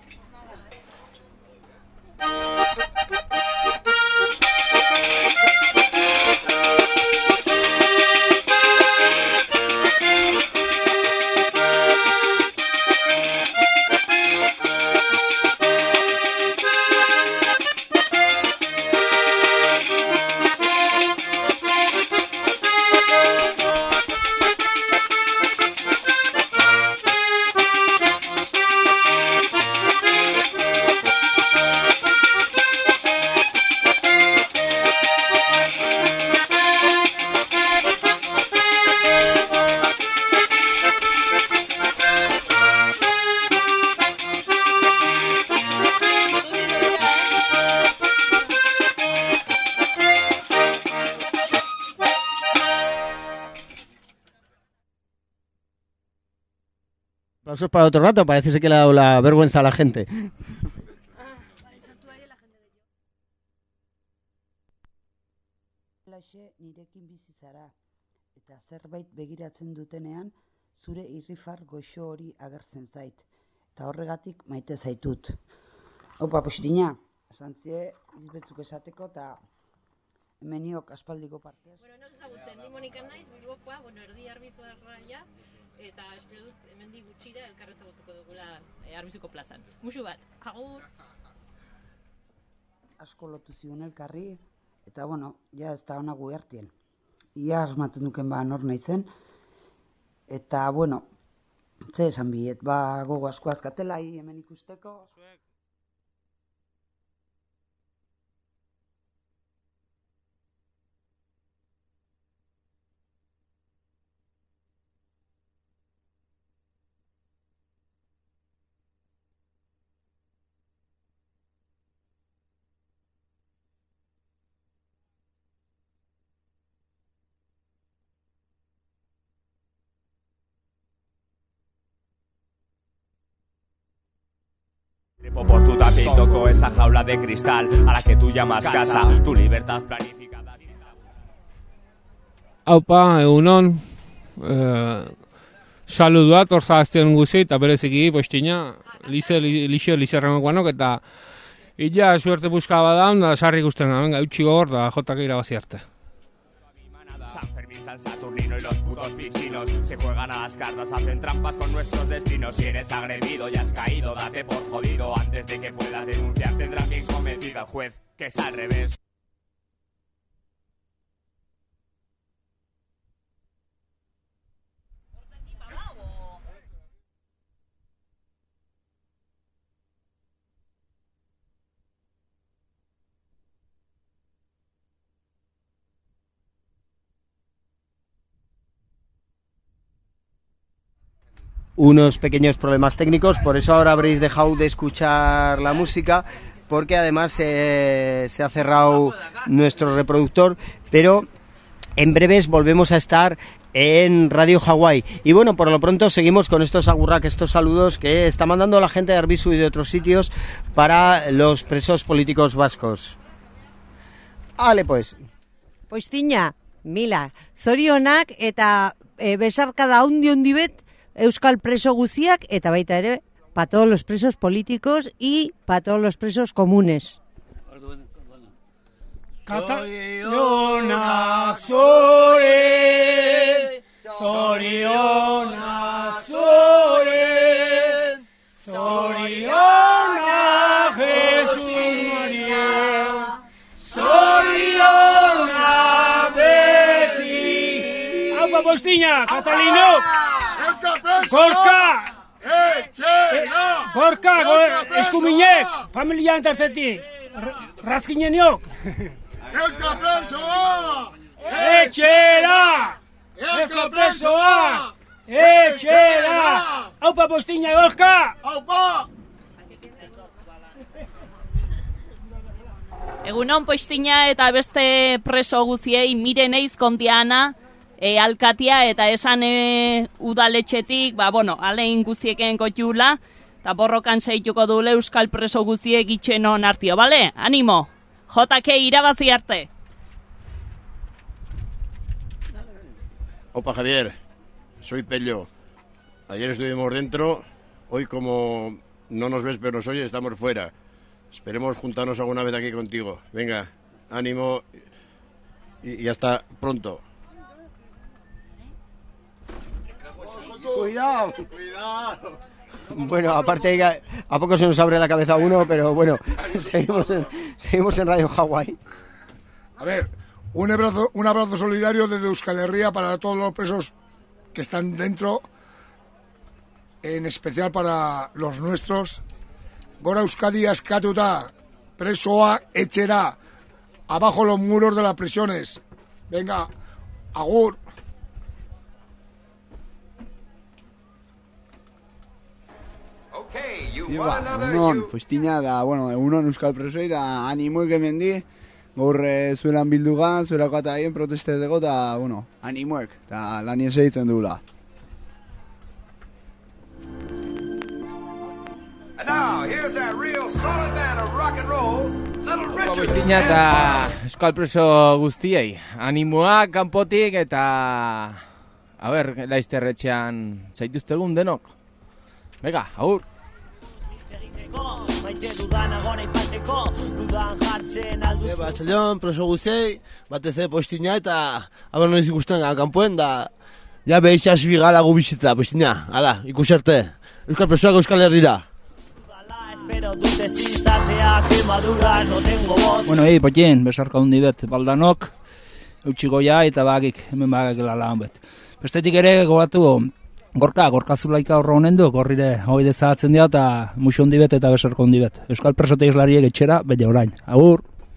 Aplausos para otro rato, parece que le ha dado la vergüenza a la gente. Nirekin bizi zara, eta zerbait begiratzen dutenean, zure irrifar goxo hori agertzen zait, eta horregatik maite zaitut. Opa, postina, santzie izbetzuk esateko, eta hemeniok aspaldiko partez. Bueno, no ezagutzen, ni Monika naiz, Bilbokoa, erdi Arbizua eta espero dut hemendik gutxira elkarra ezagutuko dugula Arbizuko plazan. Musu bat, agur! Asko lotu zion elkarri, eta bueno, ja ez da hona guertien. Ia asmatzen duken nor naizen, eta bueno, ze esan biet, gogo asko azkatela hemen ikusteko. O por tu tapia y toco esa jaula de cristal a la que tú llamas casa, tu libertad planificada. Aupa, egunon, saluduat hor zahazten guzi eta bereziki postina, lizerremokoanok eta illa suerte buska badan da sarri ikusten da, venga, utxi gogor da jotak irabazi arte. San Saturnino y los putos piscinos se juegan a las cartas, hacen trampas con nuestros destinos. Si eres agredido y has caído, date por jodido. Antes de que puedas denunciar tendrá bien convencido al juez que es al revés. Unos pequeños problemas técnicos, por eso ahora habréis dejado de escuchar la música, porque además se ha cerrado nuestro reproductor, pero en breves volvemos a estar en Radio Hawái. Y bueno, por lo pronto seguimos con estos agurrak, estos saludos que está mandando la gente de Arbizu y de otros sitios para los presos políticos vascos. Vale, pues. Poiztina, mila, zorionak eta besarkada handi bet euskal preso guziak eta baita ere para todos los presos políticos y para todos los presos comunes. Zoriona zure, zoriona zure, zoriona Jesus Maria, zoriona beti. Haupa Postiña, Catalino! Gorka! Gorka, eskuminek, familia entartetik, razkineniok. Euskal presoa! Etxera! Euskal presoa! Etxera! Haupa Postiña, Gorka! Haupa! Egunon Postiña eta beste preso guziei Miren Eiz kondiana, alkatia eta esan udaletxetik, alein guzieken kotxula, eta borrokan zeituko dule euskal preso guziek itxenon hartio, bale? Animo! JK irabazi arte! Opa Javier, soy Pello. Ayer estuvimos dentro, hoy como no nos ves pero nos oyes, estamos fuera. Esperemos juntarnos alguna vez aquí contigo. Venga, ánimo y hasta pronto. Cuidado. Cuidado. Bueno, aparte a poco se nos abre la cabeza uno, pero bueno, seguimos en Radio Hawái. A ver, un abrazo solidario desde Euskal Herria para todos los presos que están dentro, en especial para los nuestros. Gora Euskadi askatuta, presoa etxera, abajo los muros de las prisiones. Venga, agur. Egunon, Postiña da, egunon euskal presoi da animoek hemen di, gaur zuelan bilduga, zuelako eta haien protesteteko eta, animoek, eta lanien segitzen dugula. Postiña eta euskal preso guztiei, animoak kanpotik eta, laizterretxean zaituztegun denok. Venga, agur. Batxalion, preso guztiei, batez Postiña eta noiz ikusten kanpoen da behitxas bigala gu bizita, Postiña, ikusarte, euskal presoak euskal herrira. Potien, besarka hundi bet, baldanok, eutxigoia eta bagik, hemen bagakela lan bet. Bestetik ere gogatu, Gorka zulaika horra honen du, gorrire hoi dezatzen dira eta muxo hondi bet eta besarko hondi bet. Euskal presote islariek etxera, bete orain. Agur!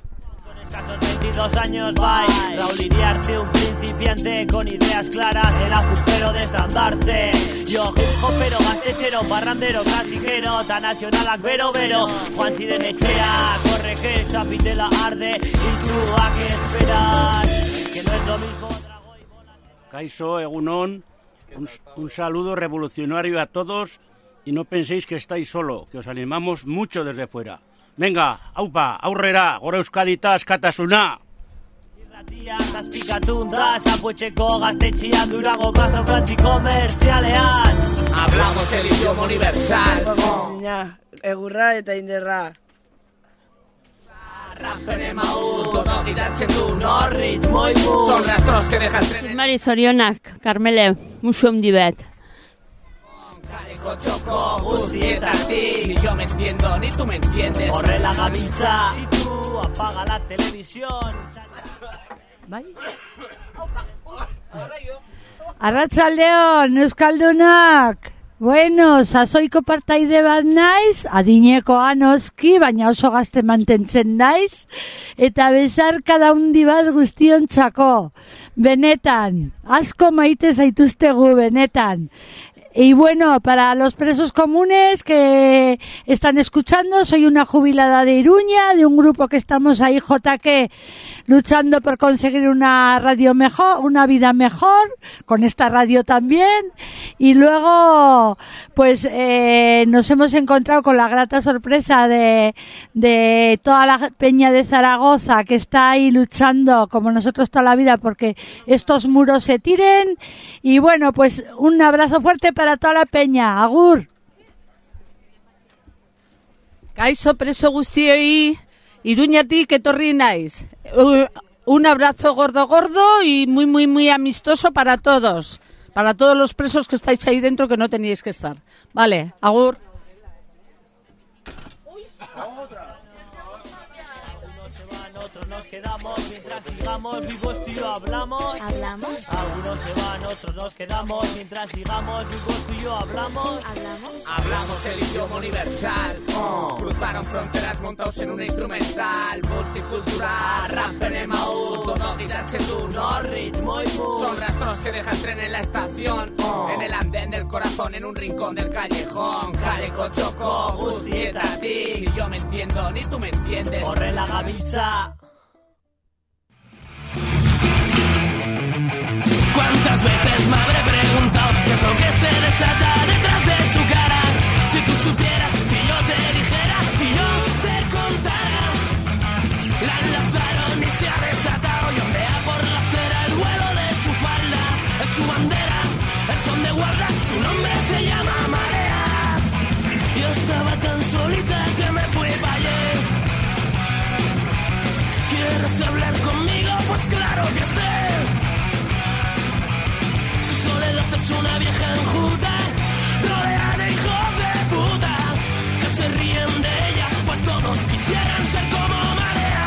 22 años, bye. Raúl Iriarte, un principiante con ideas claras, el azucero de estandarte. Yo hip hopero, gaztetxero, barrandero, clasicero, ta nacionalak bero, Juan Ziren etxea, corre que el chapitela arde, y tú a qué esperas, que no es lo mismo. Kaixo, egunon. Un saludo revolucionario a todos y no penséis que estáis solo, que os animamos mucho desde fuera. Venga, aupa, aurrera, gora Euskadita askatasuna! Zazpikatun da, zapuetxeko gaztetxian Durago gazo frantzi komertzialean. Hablamos el idioma universal. Egurra eta inderra. Raperen maús, todo gidatzen du Norritz, moimu. Son rastros que dejan trenes. Susmari zorionak, Carmele, musu handi bet. Kaleko txoko guztietatik. Yo me entiendo, ni tú me entiendes. Horrela gabiltza. Si tú apaga la televisión. Bai? Arratsaldeon, Euskaldunak! Bueno, sasoiko partaide bat naiz, adinekoa noski, baina oso gazte mantentzen naiz, eta bezarkada handi bat guztiontzako. Benetan, asko maite zaituztegu, benetan. Y bueno, para los presos comunes que están escuchando, soy una jubilada de Iruña, de un grupo que estamos ahí, JK, luchando por conseguir una radio mejor, una vida mejor, con esta radio también. Y luego, pues, nos hemos encontrado con la grata sorpresa de toda la peña de Zaragoza que está ahí luchando, como nosotros toda la vida, porque estos muros se tiren. Y bueno, pues un abrazo fuerte para toda la peña. Agur. Kaixo preso guztioi, Iruñatik etorri naiz. Un abrazo gordo y muy amistoso para todos. Para todos los presos que estáis ahí dentro que no teníais que estar. Vale, agur. Nos quedamos mientras sigamos vivos, tú y yo hablamos. Algunos se van, otros nos quedamos mientras sigamos vivos, tú y yo hablamos. Hablamos el idioma universal. Cruzaron fronteras montados en una instrumental multicultural. Raperen maús, todo gidatzen du Norritz, moimu. Son rastros que deja el tren en la estación. En el andén del corazón, en un rincón del callejón. Kaleko txoko guztietatik. Ni yo me entiendo, ni tú me entiendes. Horrela gabiltza. ¿Cuántas veces me habré preguntado qué es lo que se desata detrás de su cara? Si tú supieras, si yo te dijera, si yo te contara. La enlazaron y se ha desatado y ondea por la acera el vuelo de su falda. Es su bandera, es donde guarda, su nombre se llama Marea. Yo estaba tan solita que me fui pa' allí. ¿Quieres hablar conmigo? Pues claro que sé. Soledad es una vieja enjuta, rodeada de hijos de puta, que se ríen de ella, pues todos quisieran ser como Marea.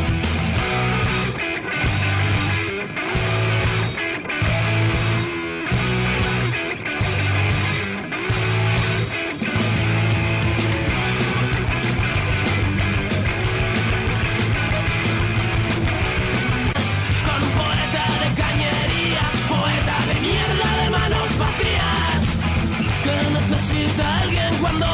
Con un poeta de cañería, poeta de mierda de manos vacías, que necesita a alguien cuando...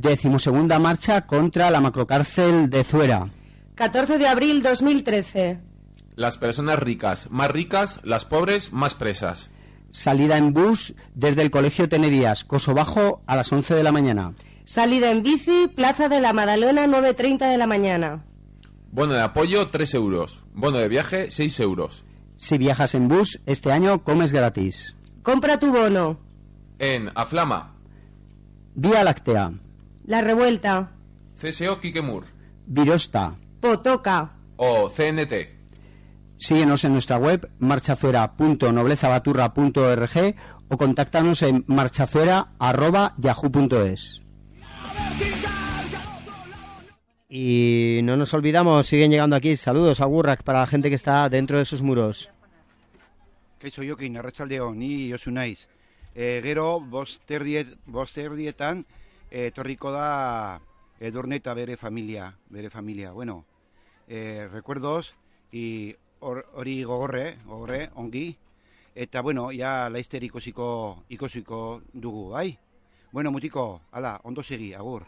12ª marcha contra la macrocárcel de Zuera. 14 de abril 2013. Las personas ricas, más ricas, las pobres, más presas. Salida en bus desde el Colegio Tenerías, Coso Bajo, a las 11 de la mañana. Salida en bici, Plaza de la Madalena, 9:30 de la mañana. Bono de apoyo, 3 euros. Bono de viaje, 6 euros. Si viajas en bus, este año comes gratis. Compra tu bono. En Aflama. Vía Láctea. La Revuelta. CSO Quiquemur. Virosta. Potoca. O CNT. Síguenos en nuestra web marchazuera.noblezabaturra.org o contáctanos en marchazuera@yahoo.es. Y no nos olvidamos, siguen llegando aquí saludos a Gurrak para la gente que está dentro de sus muros. Kaixo jokin, arratsaldeon, ni Josu naiz. Gero, bosterdietan, etorriko da Edurne eta bere familia. Bueno, recuerdos, y hori gogorre, ongi. Eta, bueno, ya laizter ikosiko dugu, bai? Bueno, mutiko, ala, ondo segi, agur.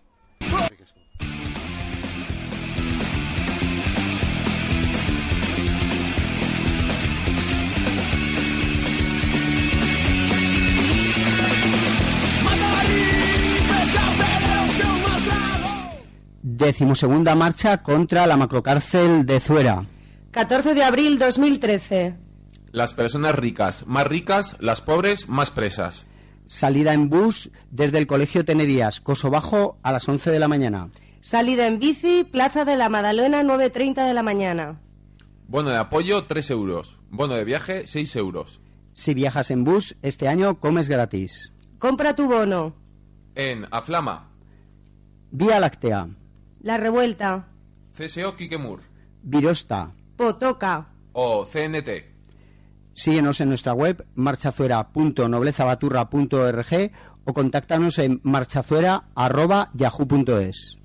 Decimosegunda marcha contra la macrocárcel de Zuera. 14 de abril 2013. Las personas ricas, más ricas, las pobres, más presas. Salida en bus desde el Colegio Tenerías, Coso Bajo, a las 11 de la mañana. Salida en bici, Plaza de la Madalena, 9:30 de la mañana. Bono de apoyo, 3 euros. Bono de viaje, 6 euros. Si viajas en bus, este año comes gratis. Compra tu bono. En Aflama. Vía Láctea. La Revuelta. CSO Quiquemur. Virosta. Potoca. O CNT. Síguenos en nuestra web marchazuera.noblezabaturra.org o contáctanos en marchazuera@yahoo.es.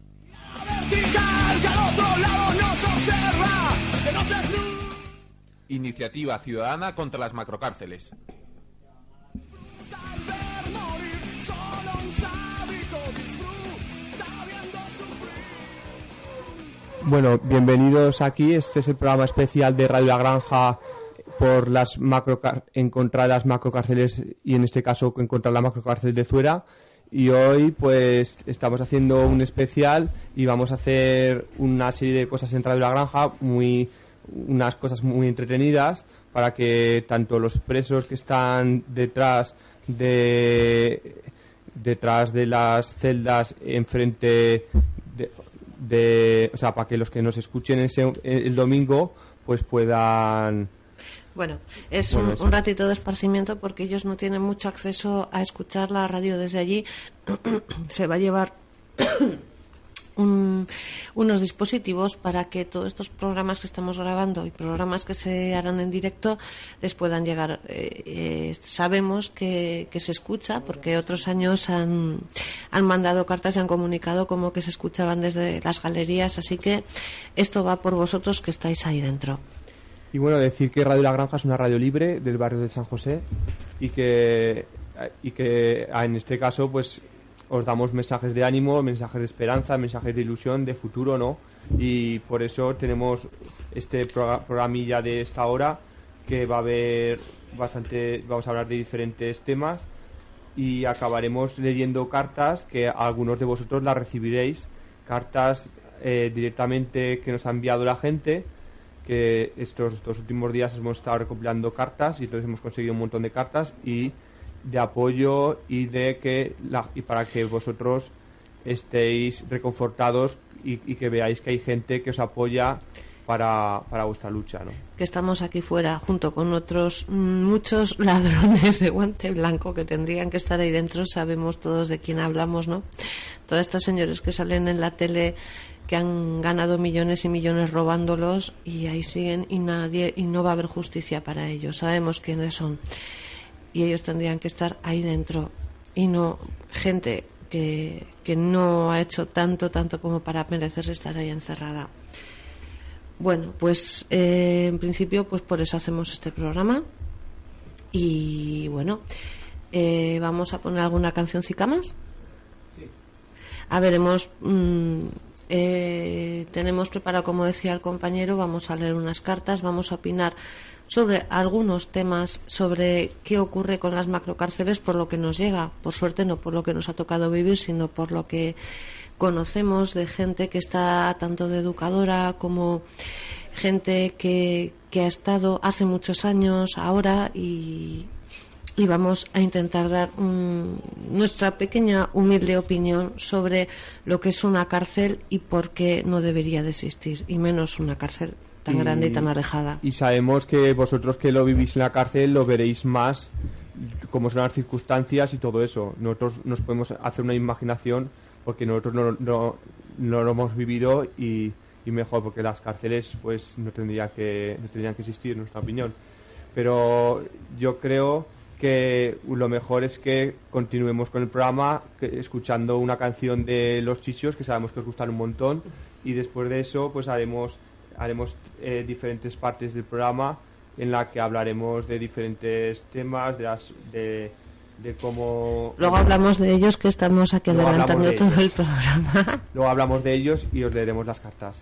Iniciativa ciudadana contra las macrocárceles. Bueno, bienvenidos aquí. Este es el programa especial de Radio La Granja por en contra de las macrocárceles y en este caso en contra de la macrocárcel de Zuera. Y hoy pues estamos haciendo un especial y vamos a hacer una serie de cosas en Radio La Granja, unas cosas muy entretenidas para que tanto los presos que están detrás de las celdas enfrente o sea, para que los que nos escuchen el domingo pues puedan... Bueno, es un ratito de esparcimiento porque ellos no tienen mucho acceso a escuchar la radio desde allí. Se va a llevar unos dispositivos para que todos estos programas que estamos grabando y programas que se harán en directo les puedan llegar. Sabemos que se escucha porque otros años han mandado cartas y han comunicado como que se escuchaban desde las galerías, así que esto va por vosotros que estáis ahí dentro. Y bueno, decir que Radio La Granja es una radio libre del barrio de San José y que en este caso pues os damos mensajes de ánimo, mensajes de esperanza, mensajes de ilusión, de futuro, ¿no? Y por eso tenemos este programilla de esta hora que va a haber vamos a hablar de diferentes temas y acabaremos leyendo cartas que algunos de vosotros las recibiréis, cartas directamente que nos ha enviado la gente, que estos 2 últimos días hemos estado recopilando cartas y entonces hemos conseguido un montón de cartas y de apoyo y y para que vosotros estéis reconfortados y que veáis que hay gente que os apoya para vuestra lucha, ¿no? Que estamos aquí fuera junto con otros muchos ladrones de guante blanco que tendrían que estar ahí dentro. Sabemos todos de quién hablamos, ¿no? Todos estos señores que salen en la tele que han ganado millones y millones robándolos y ahí siguen y no va a haber justicia para ellos. Sabemos quiénes son y ellos tendrían que estar ahí dentro y no gente que no ha hecho tanto como para merecerse estar ahí encerrada. Bueno, pues en principio pues por eso hacemos este programa y bueno, vamos a poner alguna cancioncica más. A ver, tenemos preparado, como decía el compañero, vamos a leer unas cartas, vamos a opinar sobre algunos temas, sobre qué ocurre con las macrocárceles por lo que nos llega, por suerte no por lo que nos ha tocado vivir, sino por lo que conocemos de gente que está tanto de educadora como gente que ha estado hace muchos años ahora y vamos a intentar dar nuestra pequeña humilde opinión sobre lo que es una cárcel y por qué no debería de existir, y menos una cárcel tan grande y tan alejada. Y sabemos que vosotros que lo vivís en la cárcel lo veréis más cómo son las circunstancias y todo eso. Nosotros nos podemos hacer una imaginación porque nosotros no lo hemos vivido y mejor, porque las cárceles pues no tendrían que existir, en nuestra opinión. Pero yo creo que lo mejor es que continuemos con el programa escuchando una canción de Los Chichos, que sabemos que os gustan un montón, y después de eso pues haremos diferentes partes del programa en la que hablaremos de diferentes temas, de cómo... Luego hablamos de ellos, que estamos aquí adelantando todo el programa. Luego hablamos de ellos y os leeremos las cartas.